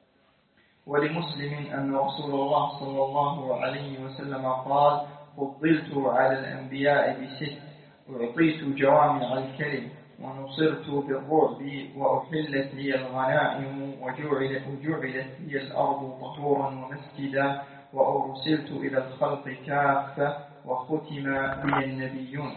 ولمسلم أن رسول الله صلى الله عليه وسلم قال: فضلت على الأنبياء بست، أعطيت جوامع الكلم، ونصرت بالرعب وأحلت لي الغنائم وجعلت, وجعلت لي الأرض طهورا ومسجدا وأرسلت إلى الخلق كافة وختم بي النبيون.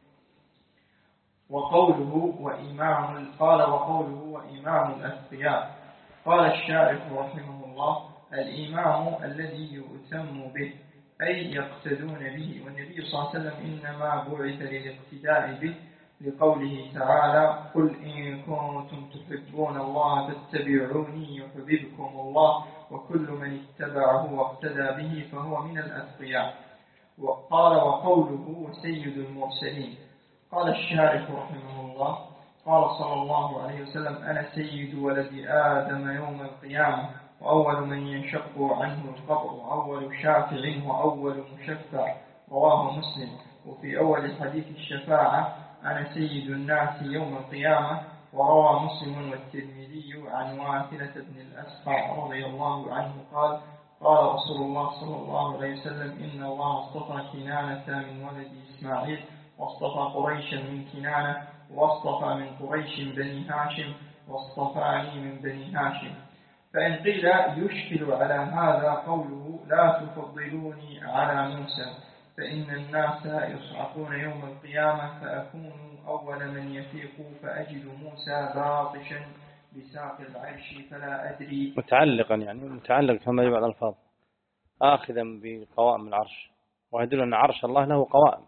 وقوله وإمام قال وقوله وإمام الأتقياء. قال الشارح رحمه الله: الإمام الذي يؤتم به أي يقتدون به، والنبي صلى الله عليه وسلم إنما بعث للاقتداء به لقوله تعالى: قل إن كنتم تحبون الله فاتبعوني يحببكم الله وكل من اتبعه واقتدى به فهو من الأتقياء. وقال وقوله وسيد المرسلين. قال الشارح رحمه الله: قال صلى الله عليه وسلم: أنا سيد ولد آدم يوم القيامة، وأول من ينشق عنه القبر، وأول شافع وأول مشفع. رواه مسلم. وفي أول حديث الشفاعة: أنا سيد الناس يوم القيامة. وروى مسلم والترمذي عن واثلة بن الأسقع رضي الله عنه قال: قال رسول الله صلى الله عليه وسلم: إن الله اصطفى كنانة من ولد إسماعيل، واصطفى قريشا من كنانة، واصطفى من قريش بني هاشم، واصطفاني من بني هاشم. فإن قيل يشكل على هذا قوله: لا تفضلوني على موسى، فإن الناس يصعقون يوم القيامة فأكون أول من يفيق فأجد موسى باطشا بساق العرش فلا أدري. متعلقا يعني متعلق كما يبعد الألفاظ آخذا بقوائم العرش، ويدل أن عرش الله له قوائم.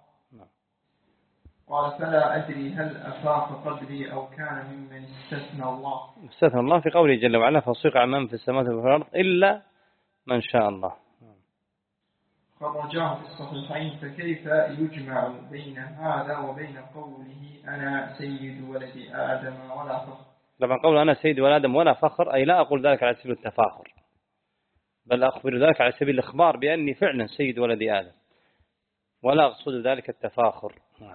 قال: فلا أدري هل أفاق قدري أو كان ممن استثنى الله. استثنى الله في قوله جل وعلا: فصيق من في السماوات وفي الأرض إلا من شاء الله. خرجاه في الصحيحين. فكيف يجمع بين هذا وبين قوله: أنا سيد ولد آدم ولا فخر؟ لما قول أنا سيد ولد آدم ولا فخر، أي لا أقول ذلك على سبيل التفاخر، بل أخبر ذلك على سبيل الإخبار بأني فعلا سيد ولد آدم، ولا أقصد ذلك التفاخر.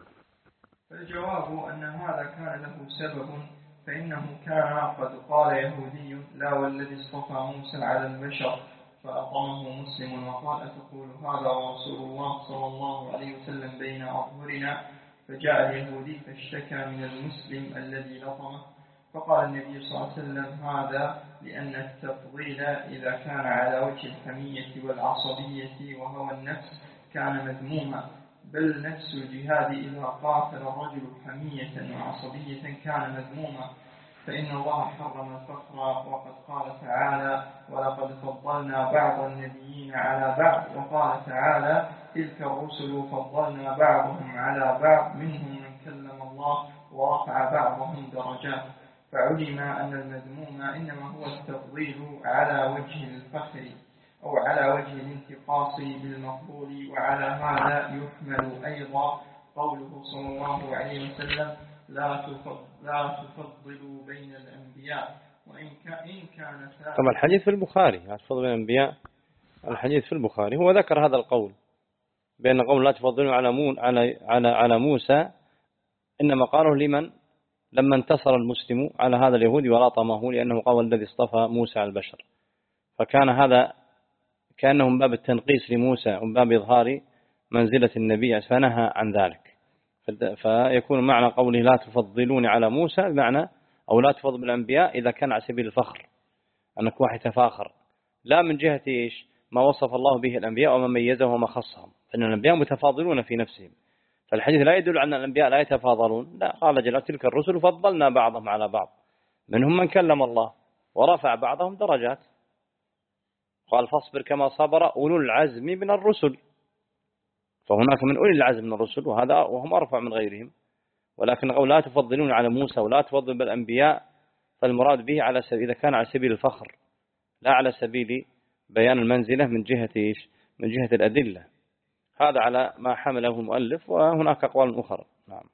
فالجواب أن هذا كان له سبب، فإنه كان قد قال يهودي: لا والذي اصطفى موسى على البشر، فأطمه مسلم وقال: أتقول هذا ورسول الله صلى الله عليه وسلم بين أظهرنا؟ فجاء اليهودي فاشتكى من المسلم الذي لطمه، فقال النبي صلى الله عليه وسلم: هذا لأن التفضيل إذا كان على وجه الحمية والعصبية وهوى النفس كان مذموما، بل نفس الجهاد إذا قاتل الرجل حمية وعصبية كان مذموما، فإن الله حرم الفخر، وقد قال تعالى: ولقد فضلنا بعض النبيين على بعض. وقال تعالى: تلك الرسل فضلنا بعضهم على بعض، منهم من كلم الله ورفع بعضهم درجات. فعلم أن المذموم إنما هو التفضيل على وجه الفخر أو على وجه الانتقاص بالمقبول. وعلى هذا يحمل أيضا قوله صلى الله عليه وسلم: لا تفضلوا بين الأنبياء، وإن كان طبعا الحديث في البخاري تفضل بين الأنبياء، الحديث في البخاري هو ذكر هذا القول بأن قول لا تفضلوا على مون على على على موسى، إنما قاله لمن لما انتصر المسلم على هذا اليهودي ولطمه، لأنه قال الذي اصطفى موسى على البشر، فكان هذا كأنه من باب التنقيس لموسى ومن باب إظهار منزلة النبي، فنهى عن ذلك. فيكون معنى قوله لا تفضلون على موسى بمعنى أو لا تفضل الأنبياء إذا كان على سبيل الفخر، أنك واحد تفاخر، لا من جهة إيش ما وصف الله به الأنبياء وما ميزه وما خصهم، فإن الأنبياء متفاضلون في نفسهم، فالحديث لا يدل على أن الأنبياء لا يتفاضلون، لا، قال جل تلك الرسل فضلنا بعضهم على بعض، منهم من كلم الله ورفع بعضهم درجات، قال فاصبر كما صبر أولو العزم من الرسل، فهناك من أولي العزم من الرسل وهذا وهم أرفع من غيرهم. ولكن قول لا تفضلون على موسى ولا تفضل بالأنبياء، فالمراد به على سبيل إذا كان على سبيل الفخر، لا على سبيل بيان المنزلة من جهة إيش من جهة الأدلة. هذا على ما حمله المؤلف، وهناك أقوال أخرى. نعم.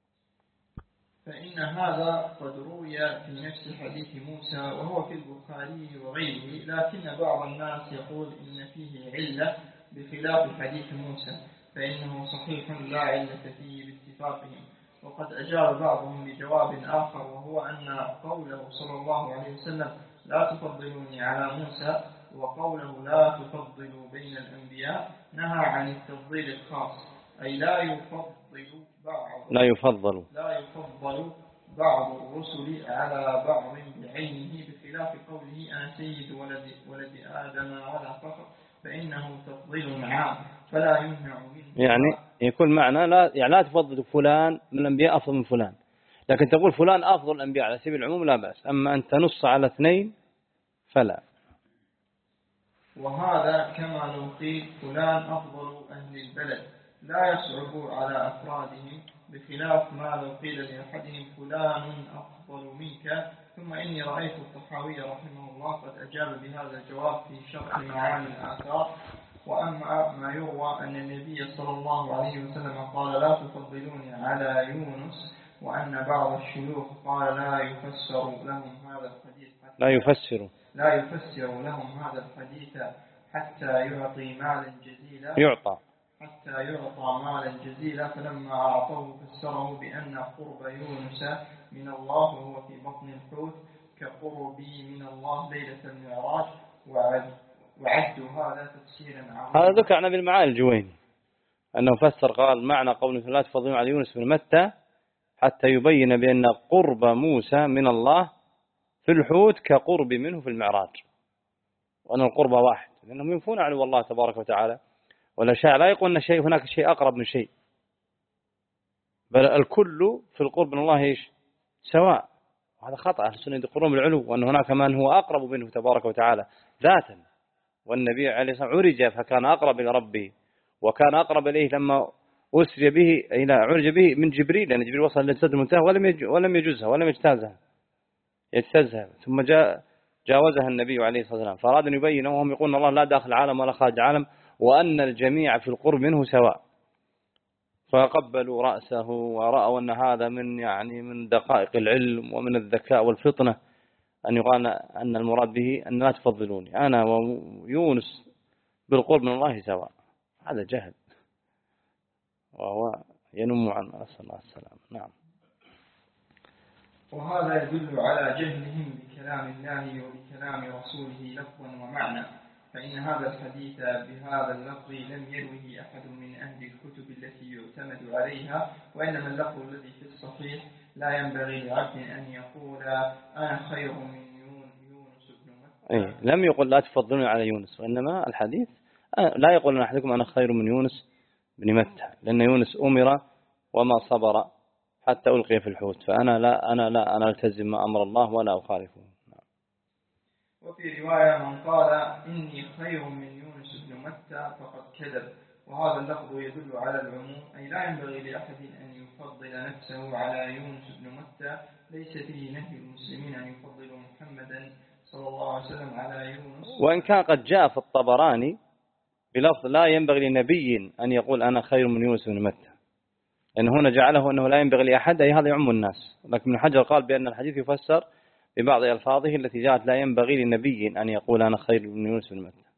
فإن هذا قد روي في نفس حديث موسى وهو في البخاري وغيره، لكن بعض الناس يقول إن فيه علة بخلاف حديث موسى، فإنه صحيح لا علة فيه باتفاقهم. وقد أجاب بعضهم بجواب آخر، وهو أن قوله صلى الله عليه وسلم لا تفضلوني على موسى وقوله لا تفضلوا بين الأنبياء نهى عن التفضيل الخاص، أي لا يفضل بعض لا يفضل لا يفضل بعض الرسل على بعض بعينه، بخلاف قوله أنا سيد ولد, ولد آدم ولا فخر، فإنه تفضيل عام فلا يمنع منه. يعني يكون معنى لا يعني لا تفضل فلان من الأنبياء أفضل من فلان، لكن تقول فلان أفضل الأنبياء على سبيل العموم لا بأس، أما أن تنص على اثنين فلا. وهذا كما لو قيل فلان أفضل أهل البلد لا يصعب على أفرادهم، بخلاف ما لو قيل لأحدهم فلان أفضل منك. ثم إني رأيت الطحاوي رحمه الله قد أجاب بهذا الجواب في شرح معاني الآثار. وأما ما يروى أن النبي صلى الله عليه وسلم قال لا تفضلوني على يونس، وأن بعض الشيوخ قال لا يفسر لهم هذا الحديث لا يفسر لا يفسر لهم هذا الحديث حتى يعطي مالا جزيلا يعطى حتى يعطى مالا جزيلا، فلما أعطوه فسره بأن قرب يونس من الله وهو في بطن الحوت كقربي من الله ليلة المعراج، وعد وعدوا هذا تفسيرا عظيما. هذا ذكر عن ابن المعالي الجويني أنه فسر قال معنى قوله لا تفضلون على يونس بن متى حتى يبين بأن قرب موسى من الله في الحوت كقرب منه في المعراج، وأن القرب واحد، لأنهم ينفون علو الله تبارك وتعالى، والأشاعرة لا يقول أن شيء هناك شيء أقرب من شيء، بل الكل في القرب من الله إيش سواء. وهذا خطأ، أهل السنة يقولون بالعلو، وأن هناك من هو أقرب منه تبارك وتعالى ذاتا، والنبي عليه الصلاة والسلام عرج فكان أقرب إلى ربه، وكان أقرب إليه لما أسري به إلى عرج به من جبريل، لأن جبريل وصل لسدرة المنتهى ولم ولم يجوزها ولم يجتازها يجتازها ثم جاء جاوزها النبي عليه الصلاة والسلام، فأراد أن يبين وهم يقولون الله لا داخل العالم ولا خارج العالم، وأن الجميع في القرب منه سواء، فقبلوا رأسه ورأوا أن هذا من يعني من دقائق العلم ومن الذكاء والفطنة أن يقال أن المراد به أن لا تفضلوني أنا ويونس بالقرب من الله سواء. هذا جهل وهو ينم عن أسأل الله السلام. نعم. وهذا يدل على جهلهم بكلام الله وبكلام رسوله لفظا ومعنى، فإن هذا الحديث بهذا اللفظ لم يروه أحد من أهل الكتب التي يعتمد عليها، وإنما اللفظ الذي في الصحيح لا ينبغي لعبد أن يقول أنا خير من يونس بن متى. أي لم يقل لا تفضلون على يونس، وإنما الحديث لا يقول أن أحدكم أنا خير من يونس بن متى، لأن يونس أمر وما صبر حتى ألقي في الحوت، فأنا لا أنا لا أنا ألتزم ما أمر الله ولا أخالفه. وفي رواية من قال إني خير من يونس بن متى فقد كذب، وهذا اللفظ يدل على العموم، أي لا ينبغي لأحد أن يفضل نفسه على يونس بن متى، ليس فيه نهي المسلمين أن يفضلوا محمدا صلى الله عليه وسلم على يونس. وإن كان قد جاء في الطبراني بلفظ لا ينبغي لنبي أن يقول أنا خير من يونس بن متى، لأن هنا جعله أنه لا ينبغي لأحد، أي هذا يعم الناس، لكن ابن حجر قال بأن الحديث يفسر ببعض ألفاظه التي جاءت لا ينبغي لنبي أن يقول أنا خير من يونس بن متى،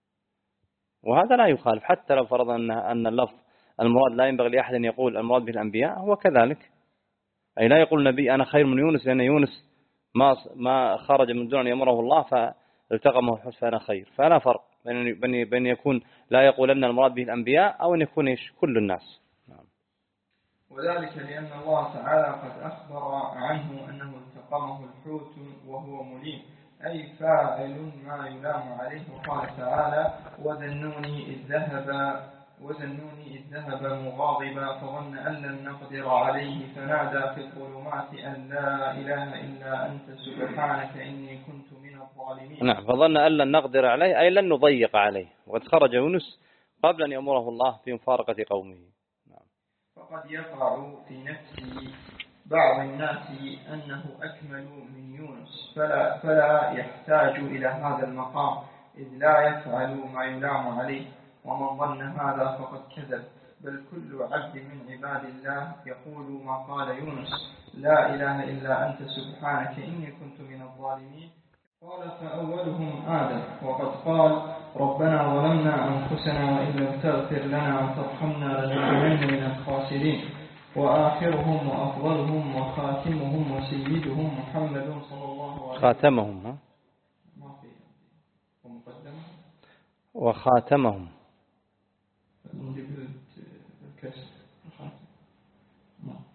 وهذا لا يخالف، حتى لو فرض أن أن اللفظ المراد لا ينبغي لأحد أن يقول المراد به الأنبياء هو كذلك، أي لا يقول النبي أنا خير من يونس لأن يونس ما ما خرج من دون أن يأمره الله فالتقمه الحوت فأنا خير، فلا فرق بين بين يكون لا يقول أن المراد به الأنبياء أو أن يكون إيش كل الناس. وذلك لأن الله تعالى قد أخبر عنه أنه التقمه الحوت وهو مليم، أي فاعل ما يلام عليه، وقال تعالى وذنوني إذ ذهب وذنوني إذ ذهب مغاضبا فظن أن لن نقدر عليه فنادى في الظلمات أن لا إله إلا أنت سبحانك إني كنت من الظالمين. نعم، فظن أن لن نقدر عليه أي لن نضيق عليه، وقد خرج يونس قبل أن يأمره الله في مفارقة قومه. فقد يقع في نفس بعض الناس أنه أكمل من يونس فلا, فلا يحتاج إلى هذا المقام، إذ لا يفعل ما يلام عليه، ومن ظن هذا فقد كذب، بل كل عبد من عباد الله يقول ما قال يونس لا إله إلا أنت سبحانك إني كنت من الظالمين. قال فأولهم آدم، وقد قال ربنا ظلمنا أنفسنا وإن لم تغفر لنا وترحمنا لنكونن من الخاسرين. وآخرهم وأفضلهم وخاتمهم وسيدهم محمد صلى الله عليه وسلم. خاتمهم ها؟ ما في ومقدمة وخاتمهم نجيب الكسر.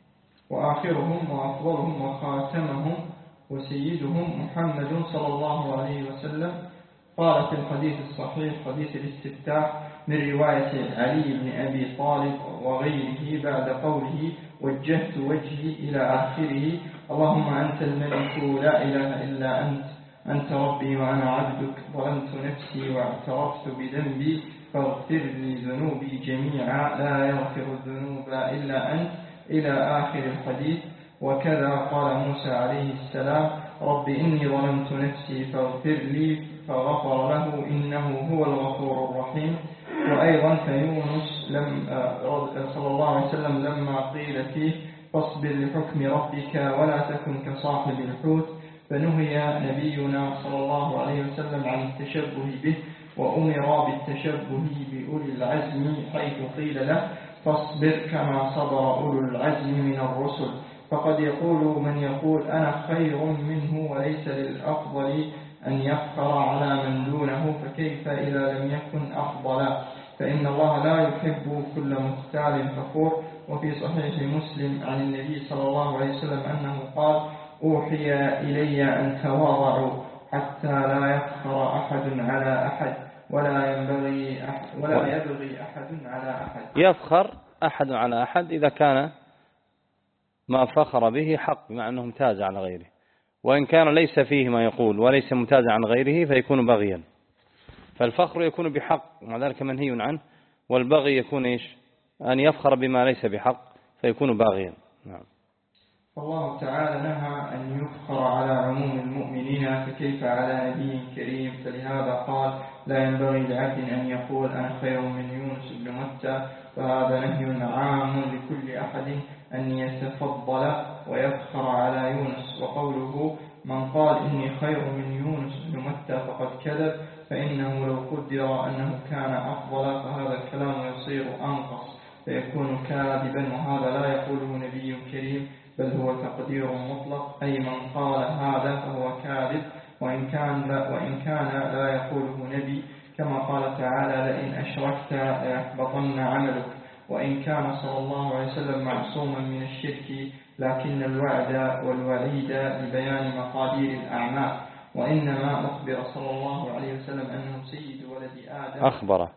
وآخرهم وأفضلهم وخاتمهم وسيدهم محمد صلى الله عليه وسلم. قال في الحديث الصحيح حديث الاستفتاح من رواية علي بن أبي طالب وغيره بعد قوله وجهت وجهي إلى آخره: اللهم أنت الملك لا إله إلا أنت، أنت ربي وأنا عبدك، ظلمت نفسي واعترفت بذنبي فاغفر لي ذنوبي جميعا لا يغفر الذنوب إلا أنت، إلى آخر الحديث. وكذا قال موسى عليه السلام: رب إني ظلمت نفسي فاغفر لي، فغفر له إنه هو الغفور الرحيم. وأيضا فيونس لم صلى الله عليه وسلم لما قيل فيه فاصبر لحكم ربك ولا تكن كصاحب الحوت، فنهي نبينا صلى الله عليه وسلم عن التشبه به، وأمر بالتشبه بأولي العزم حيث قيل له فاصبر كما صبر أولو العزم من الرسل. فقد يقول من يقول أنا خير منه وليس للأفضل أن يفخر على من دونه، فكيف إذا لم يكن أفضلا؟ فإن الله لا يحب كل مختال فخور. وفي صحيح مسلم عن النبي صلى الله عليه وسلم أنه قال: أوحي إلي أن تواضعوا حتى لا يفخر أحد على أحد ولا ينبغي أحد ولا يبغي أحد على أحد. يفخر أحد على أحد إذا كان ما فخر به حق، بمعنى أنه امتاز على غيره، وإن كان ليس فيه ما يقول وليس ممتازا عن غيره فيكون بغيا. فالفخر يكون بحق ومع ذلك منهي عنه، والبغي يكون إيش؟ أن يفخر بما ليس بحق فيكون باغيا. نعم. فالله تعالى نهى أن يفخر على عموم المؤمنين، فكيف على نبي كريم؟ فلهذا قال: لا ينبغي لعبد أن يقول أنا خير من يونس بن متى، فهذا نهي عام لكل أحد أن يتفضل ويفخر على يونس. وقوله من قال إني خير من يونس بن متى فقد كذب، فإنه لو قدر أنه كان أفضل فهذا الكلام يصير أنقص فيكون كاذبا، وهذا لا يقوله نبي كريم بل هو تقدير مطلق، أي من قال هذا فهو كاذب، وإن كان لا, وإن كان لا يقوله نبي، كما قال تعالى: لئن أشركت ليحبطن عملك. وإن كان صلى الله عليه وسلم معصوما من الشرك، لكن الوعد والوعيد لبيان مقادير الأعمال. وإنما أخبر صلى الله عليه وسلم أنه سيد ولد آدم أخبر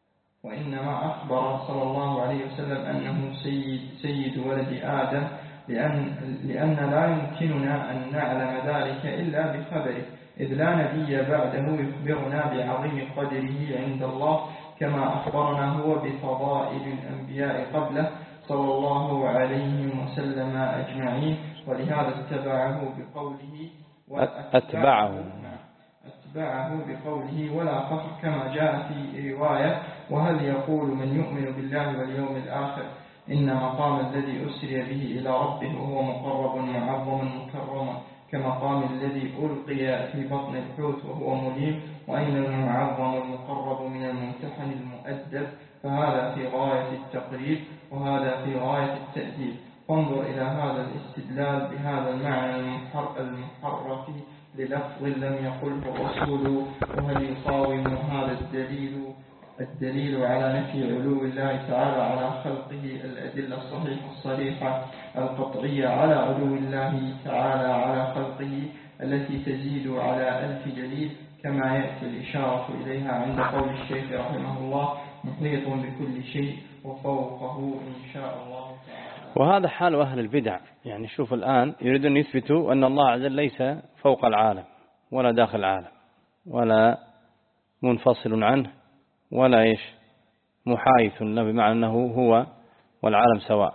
وإنما أخبر صلى الله عليه وسلم أنه سيد, سيد ولد آدم لأن, لأن لا يمكننا أن نعلم ذلك إلا بخبره، إذ لا نبي بعده يخبرنا بعظيم قدره عند الله كما أخبرنا هو بفضائل الأنبياء قبله صلى الله عليه وسلم أجمعين. ولهذا اتبعه بقوله أتبعه أتبعه بقوله ولا فخر، كما جاء في رواية: وهل يقول من يؤمن بالله واليوم الآخر إن مقام الذي أسري به إلى ربه وهو مقرب معظم مكرم كمقام الذي ألقي في بطن الحوت وهو مليم، وأين المعظم المقرب من الممتحن المؤدب؟ فهذا في غاية التقريب وهذا في غاية التأديب. فانظر إلى هذا الاستدلال بهذا المعنى المحرف للفظ لم يقله الرسول، وهل يقاوم هذا الدليل الدليل على نفي علو الله تعالى على خلقه الأدلة الصحيحة الصريحة القطعية على علو الله تعالى على خلقه التي تزيد على ألف دليل، كما يأتي الإشارة إليها عند قول الشيخ رحمه الله: محيط بكل شيء وفوقه إن شاء الله تعالى. وهذا حال أهل البدع. يعني شوف الآن يريدون أن يثبتوا أن الله عز وجل ليس فوق العالم ولا داخل العالم ولا منفصل عنه ولا إيش محايث له، بمعنى أنه هو والعالم سواء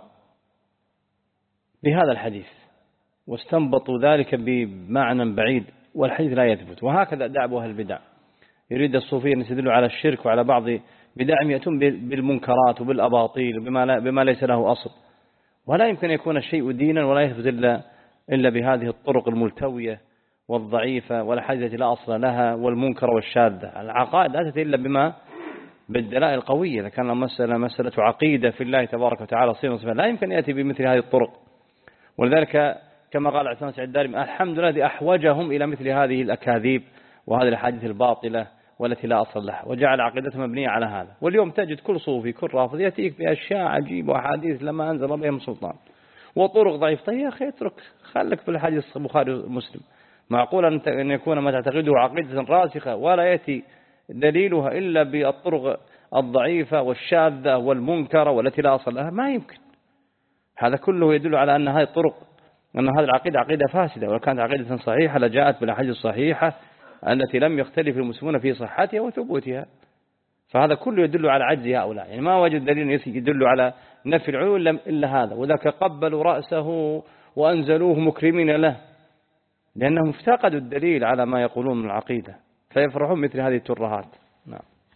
بهذا الحديث، واستنبطوا ذلك بمعنى بعيد والحديث لا يثبت. وهكذا دعوا أهل البدع، يريد الصوفية أن يستدلوا على الشرك وعلى بعض بدعهم يأتون بالمنكرات وبالأباطيل بما, بما ليس له أصل، ولا يمكن أن يكون الشيء دينا ولا يثبت إلا, إلا بهذه الطرق الملتوية والضعيفة والحديثة لا أصل لها والمنكر والشاذة. العقائد لا تأتي إلا بما بالدلائل القوية. إذا كان مسألة مسألة عقيدة في الله تبارك وتعالى صيغة صفة لا يمكن أن يأتي بمثل هذه الطرق. ولذلك كما قال عثمان سعيد الدارمي: الحمد لله الذي أحوجهم إلى مثل هذه الأكاذيب وهذه الأحاديث الباطلة والتي لا أصل لها، وجعل عقيدتهم مبنية على هذا. واليوم تجد كل صوفي كل رافض يأتيك بأشياء عجيبة وأحاديث لما أنزل بهم سلطان، وطرق ضعيف. طيب يا أخي اترك، خلك في الحديث البخاري ومسلم. معقول أن يكون ما تعتقده عقيدة راسخة ولا يأتي دليلها إلا بالطرق الضعيفة والشاذة والمنكرة والتي لا أصل لها؟ ما يمكن. هذا كله يدل على أن هذه الطرق، أن هذه العقيدة عقيدة فاسدة، ولو كانت عقيدة صحيحة لجاءت بالأحاديث الصحيحة التي لم يختلف المسلمون في صحتها وثبوتها. فهذا كله يدل على عجز هؤلاء، يعني ما وجد دليل يدل على نفي العلو إلا هذا. وذاك قبلوا رأسه وأنزلوه مكرمين له، لأنهم افتقدوا الدليل على ما يقولون من العقيدة، فيفرحون مثل هذه الترهات. نعم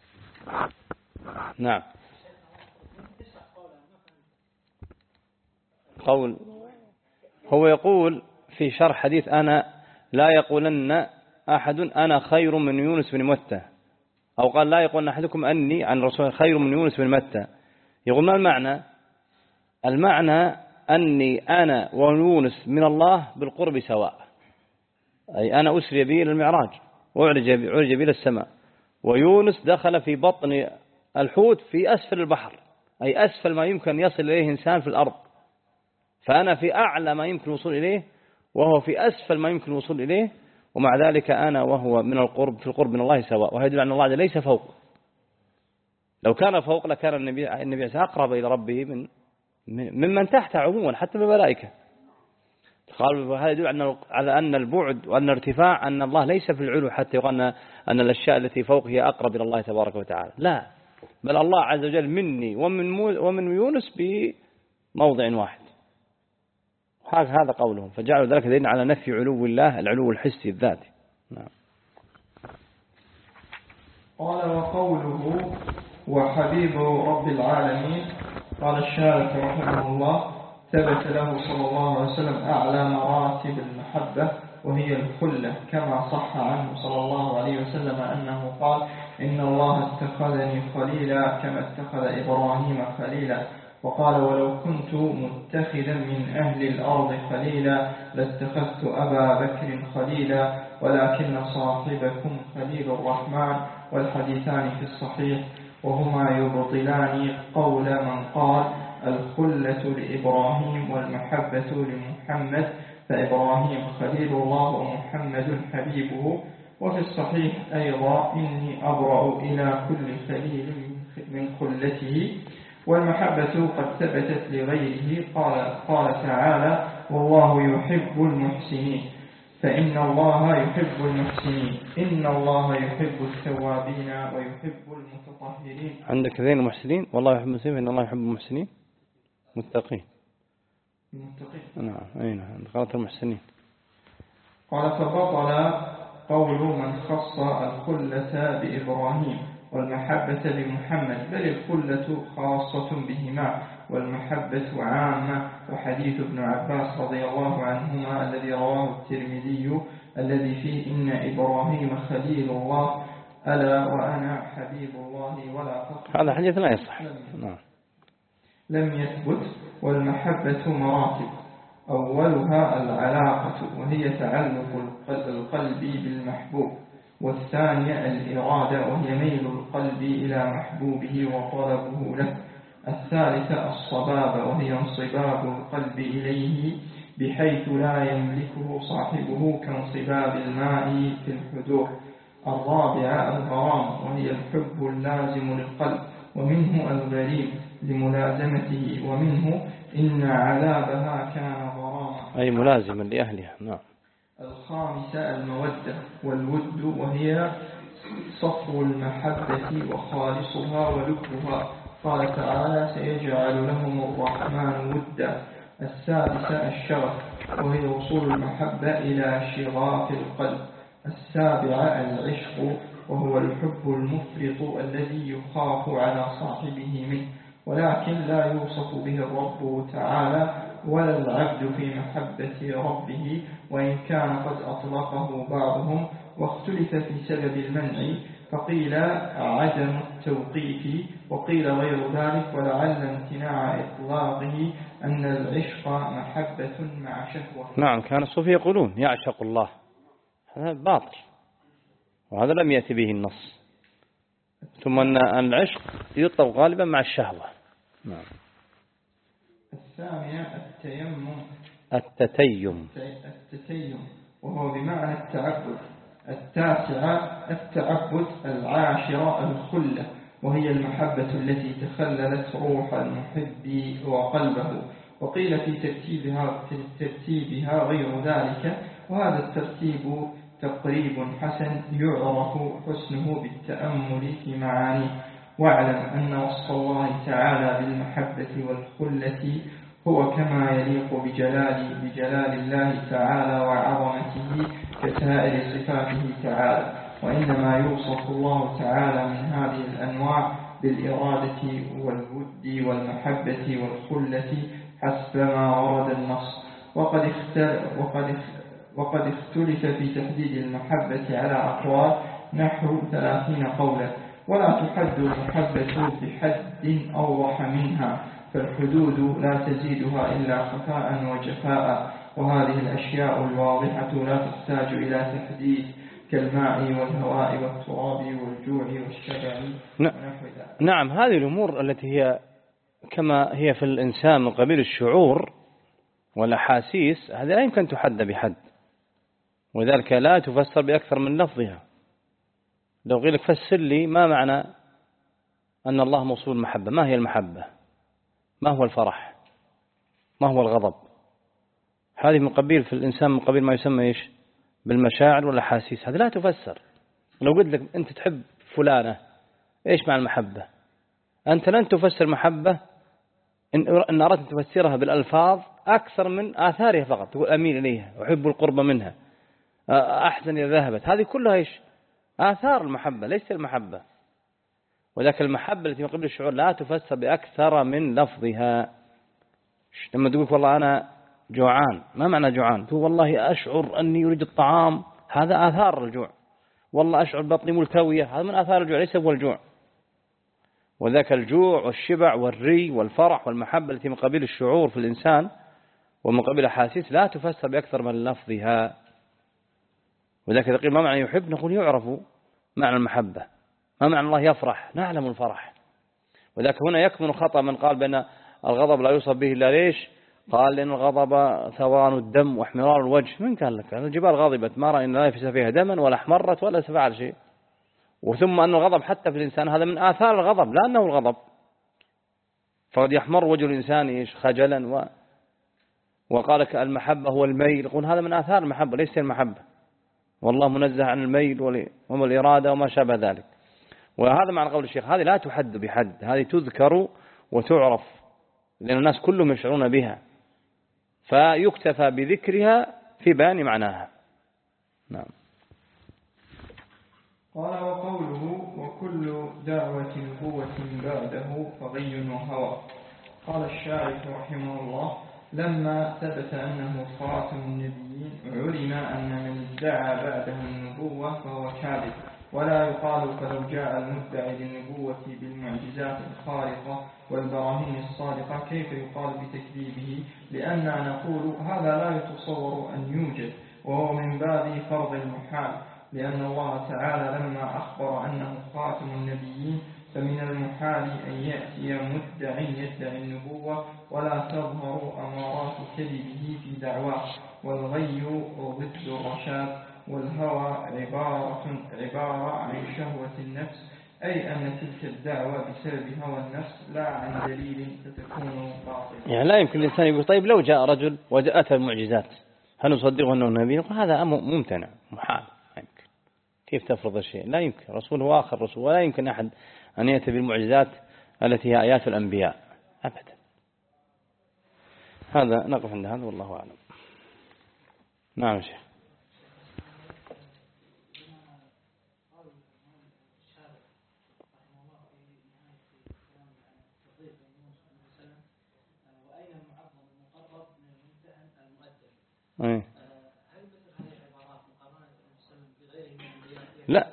نعم. قول هو يقول في شرح حديث أنا لا يقولن أحد أنا خير من يونس بن متى، أو قال لا يقولن أحدكم أني عن رسول خير من يونس بن متى. يقول ما المعنى؟ المعنى أني أنا ويونس من الله بالقرب سواء، أي أنا أسري به إلى المعراج وعرج به إلى السماء، ويونس دخل في بطن الحوت في أسفل البحر، أي أسفل ما يمكن يصل إليه إنسان في الأرض. فأنا في أعلى ما يمكن الوصول إليه وهو في أسفل ما يمكن الوصول إليه، ومع ذلك أنا وهو من القرب في القرب من الله سواء. وهذا يدل أن الله ليس فوق. لو كان فوق لكان النبي النبي أقرب إلى ربه من ممن تحت عموما حتى بالملائكة. قال هذا يدل على أن البعد وأن الارتفاع أن الله ليس في العلو حتى يقال أن الأشياء التي فوق هي أقرب إلى الله تبارك وتعالى، لا، بل الله عز وجل مني ومن ومن يونس بموضع واحد. هذا قولهم، فجعلوا ذلك دليل على نفي علو الله، العلو الحسي الذاتي. نعم. قال وقوله وحبيب رب العالمين، قال الشارح رحمه الله ثبت له صلى الله عليه وسلم أعلى مراتب المحبة وهي الخلة، كما صح عنه صلى الله عليه وسلم أنه قال إن الله اتخذني خليلا كما اتخذ إبراهيم خليلا. وقال ولو كنت متخذا من أهل الأرض خليلا لاتخذت أبا بكر خليلا ولكن صاحبكم خليل الرحمن. والحديثان في الصحيح وهما يبطلان قول من قال الخلة لإبراهيم والمحبة لمحمد، فإبراهيم خليل الله ومحمد حبيبه. وفي الصحيح أيضا إني أبرأ إلى كل خليل من خلته. والمحبة قد ثبتت لغيره، قال, قال تعالى والله يحب المحسنين، فإن الله يحب المحسنين، إن الله يحب التوابين ويحب المتطهرين. عندك ذين المحسنين، والله يحب المحسنين، إن الله يحب المحسنين متقين. المتقين نعم أين عند قالت المحسنين. قال فبطل قول من خص الخلة بإبراهيم والمحبة بمحمد، بل الخلة خاصة بهما والمحبة عامة. وحديث ابن عباس رضي الله عنهما الذي رواه الترمذي الذي فيه إن إبراهيم خليل الله ألا وأنا حبيب الله ولا فخر، هذا حديث لا يصح. نعم لم يثبت. والمحبة مراتب، أولها العلاقة وهي تعلق القلب بالمحبوب، والثانية الإرادة وهي ميل القلب إلى محبوبه وطلبه له، الثالثة الصبابة وهي انصباب القلب إليه بحيث لا يملكه صاحبه كانصباب الماء في الحدور، الرابعة الغرام وهي الحب اللازم للقلب ومنه الغريب لملازمته، ومنه إن عذابها كان غراما أي ملازما لأهلها. نعم. الخامسة المودة والود وهي صفو المحبة وخالصها ولبها، قال تعالى سيجعل لهم الرحمن ودا. السادسة الشغف وهي وصول المحبة إلى شغاف القلب. السابعة العشق وهو الحب المفرط الذي يخاف على صاحبه منه، ولكن لا يوصف به الرب تعالى ولا العبد في محبة ربه، وإن كان قد أطلقه بعضهم واختلف في سبب المنع، فقيل عدم التوقيف وقيل غير ذلك، ولعل امتناع إطلاقه أن العشق محبة مع شهوة. نعم كان الصوفية يقولون يعشق الله، هذا باطل وهذا لم يأتي به النص. ثم أن العشق يطلق غالبا مع الشهوة. نعم. الثامنة التيمم التتيم التتيم وهو بمعنى التعبد. التاسعة التعبد. العاشرة الخلة وهي المحبة التي تخللت روح المحب وقلبه، وقيل في ترتيبها, في ترتيبها غير ذلك، وهذا الترتيب تقريب حسن يعرف حسنه بالتأمل في معانيه. واعلم أن وصف الله تعالى بالمحبة والخلة هو كما يليق بجلال, بجلال الله تعالى وعظمته كسائر صفاته تعالى، وإنما يوصف الله تعالى من هذه الأنواع بالإرادة والود والمحبة والخلة حسب ما ورد النص. وقد اختلف, وقد وقد اختلف في تحديد المحبة على أقوال نحو ثلاثين قولا، ولا تحد المحبة بحد أوضح منها، فالحدود لا تزيدها إلا خفاء وجفاء، وهذه الأشياء الواضحة لا تحتاج إلى تحديد كالماء والهواء والتراب والجوع والشبع ونحو ذلك. نعم، هذه الأمور التي هي كما هي في الإنسان من قبيل الشعور والأحاسيس، هذه لا يمكن تحد بحد، وذلك لا تفسر بأكثر من لفظها. لو قيل لك فسر لي ما معنى أن الله موصول المحبة، ما هي المحبة؟ ما هو الفرح؟ ما هو الغضب؟ هذه من قبيل في الإنسان من قبيل ما يسمى إيش؟ بالمشاعر والأحاسيس، هذه لا تفسر. لو قلت لك أنت تحب فلانة، إيش معنى المحبة؟ أنت لن تفسر محبة إن أردت أن تفسرها بالألفاظ أكثر من آثارها فقط، تقول أميل إليها، أحب القرب منها، أحسن إذا ذهبت، هذه كلها إيش؟ آثار المحبة، ليس المحبة. وذاك المحبة التي من قبل الشعور لا تفسر بأكثر من لفظها. لما تقول والله أنا جوعان، ما معنى جوعان؟ تقول والله أشعر أني يريد الطعام، هذا آثار الجوع. والله أشعر بطني ملتوية، هذا من آثار الجوع، ليس هو الجوع. وذاك الجوع والشبع والري والفرح والمحبة التي من قبيل الشعور في الإنسان ومن قبيل الأحاسيس لا تفسر بأكثر من لفظها. وذاك إذا قيل ما معنى يحب، نقول يعرف معنى المحبة. ما معنى الله يفرح؟ نعلم الفرح. وذاك هنا يكمن خطأ من قال بأن الغضب لا يوصف به إلا ليش؟ قال لأن الغضب ثوران الدم واحمرار الوجه. من قال لك؟ الجبال غضبت ما رأينا لا يفسد فيها دما ولا احمرت ولا فعل شيء. وثم أن الغضب حتى في الإنسان هذا من آثار الغضب، لا أنه الغضب. فقد يحمر وجه الإنسان إيش؟ خجلا. و... وقال لك المحبة هو الميل، يقول هذا من آثار المحبة ليس المحبة، والله منزه عن الميل والإرادة وما شابه ذلك. وهذا معنى قول الشيخ، هذه لا تحد بحد، هذه تذكر وتعرف، لأن الناس كلهم يشعرون بها، فيكتفى بذكرها في بيان معناها. نعم. قال وقوله وكل دعوة نبوة بعده فغي وهوى. قال الشارح رحمه الله لما ثبت أنه خاتم النبيين علم أن من ادعى بعده النبوة فهو كاذب، ولا يقال فلو جاء المدعي للنبوة بالمعجزات الخارقة والبراهين الصادقة كيف يقال بتكذيبه، لأننا نقول هذا لا يتصور أن يوجد، وهو من باب فرض المحال، لأن الله تعالى لما أخبر أنه خاتم النبيين فمن المحال أن يأتي مدع يدعي النبوة ولا تظهر أمارات كذبه في دعواه. والغي ضد الرشاد، والهوى عبارة, عبارة عن شهوة النفس، أي أن تلك الدعوة بسبب هوى النفس لا عن دليل فتكون باطلة. يعني لا يمكن الإنسان يقول طيب لو جاء رجل وجاءت المعجزات هل نصدقه أنه نبي؟ هذا ممتنع محال، لا يمكن. كيف تفرض الشيء؟ لا يمكن، رسول هو آخر رسول، ولا يمكن أحد أن يأتي بالمعجزات التي هي آيات الأنبياء أبدا. هذا نقف عند هذا والله أعلم. نعم شيخ. أيه. لا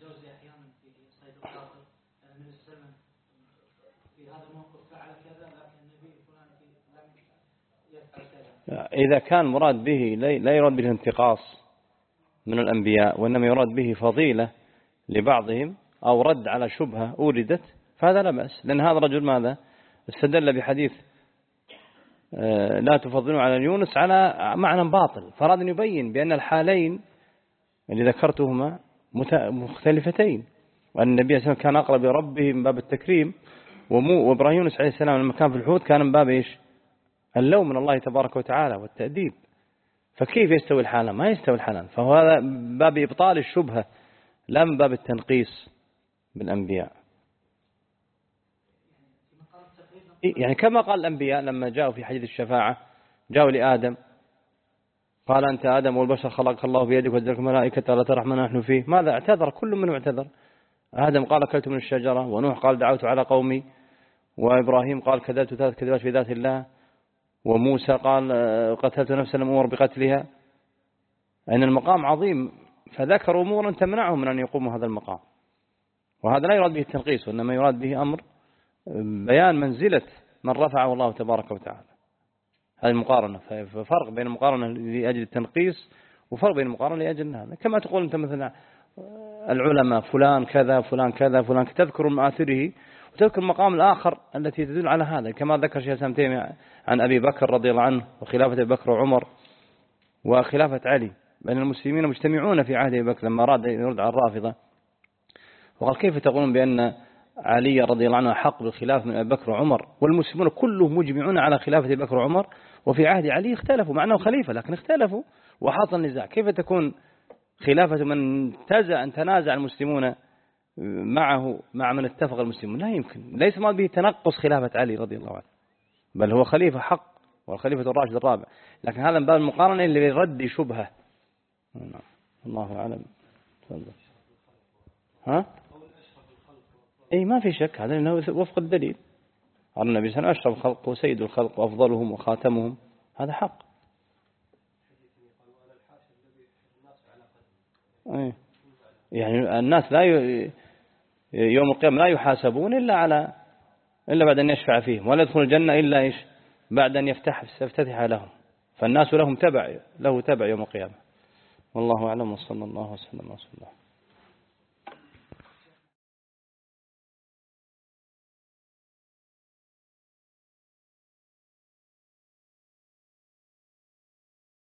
إذا كان مراد به لا يراد به انتقاص من الأنبياء، وإنما يراد به فضيلة لبعضهم أو رد على شبهة أوردت، فهذا لا بأس، لأن هذا الرجل ماذا استدل بحديث لا تفضلوا على يونس على معنى باطل، فراد أن يبين بأن الحالين اللي ذكرتهما مختلفتين، وأن النبي صلى الله عليه وسلم كان أقرب لربه من باب التكريم، وإبراهيم يونس عليه السلام لما كان في الحوت كان من باب إيش؟ اللوم من الله تبارك وتعالى والتأديب. فكيف يستوي الحالان؟ ما يستوي الحالان. فهو هذا باب إبطال الشبهة لا من باب التنقيس بالأنبياء. يعني كما قال الأنبياء لما جاءوا في حديث الشفاعة، جاءوا لآدم قال أنت آدم والبشر خلق الله بيدك وجعلك ملائكة لا ترحم ما نحن فيه. ماذا اعتذر؟ كل منهم اعتذر. آدم قال أكلت من الشجرة، ونوح قال دعوت على قومي، وإبراهيم قال كذبت ثلاث كذبات في ذات الله، وموسى قال قتلت نفسا لم أمر بقتلها. أن المقام عظيم، فذكروا أمورا تمنعهم من أن يقوموا هذا المقام. وهذا لا يراد به التنقيص، وإنما يراد به أمر بيان منزلة من رفعه الله تبارك وتعالى. هذه المقارنة. ففرق بين المقارنة لأجل التنقيص وفرق بين المقارنة لأجل هذا. كما تقول أنت مثلا العلماء فلان كذا فلان كذا فلان، تذكر مآثره وتذكر المقام الآخر التي تدل على هذا، كما ذكر شيخ الإسلام تيمية عن أبي بكر رضي الله عنه وخلافة أبي بكر وعمر وخلافة علي، بأن المسلمين مجتمعون في عهد أبي بكر لما أراد يرد على الرافضة، وقال كيف تقولون بأن علي رضي الله عنه حق بالخلاف من أبي بكر وعمر والمسلمون كلهم مجمعون على خلافة أبي بكر وعمر، وفي عهد علي اختلفوا مع أنه خليفة لكن اختلفوا وحصل النزاع. كيف تكون خلافة من تزع أن تنازع المسلمون معه مع من اتفق المسلمون؟ لا يمكن. ليس ما به تنقص خلافة علي رضي الله عنه، بل هو خليفة حق والخليفة الراشد الرابع، لكن هذا من باب المقارنة اللي يرد شبهة. الله أعلم. تفضل. ها؟ أي ما في شك، هذا إنه وفق الدليل. قال النبي صلى الله عليه وسلم أشرف الخلق وسيد الخلق وأفضلهم وخاتمهم، هذا حق. أي. يعني الناس لا ي... يوم القيامة لا يحاسبون إلا على إلا بعد أن يشفع فيهم، ولا يدخل الجنة إلا إيش؟ بعد أن يفتح يفتتح لهم، فالناس لهم تبع له تبع يوم القيامة. والله أعلم، وصلى الله وسلم على رسول الله.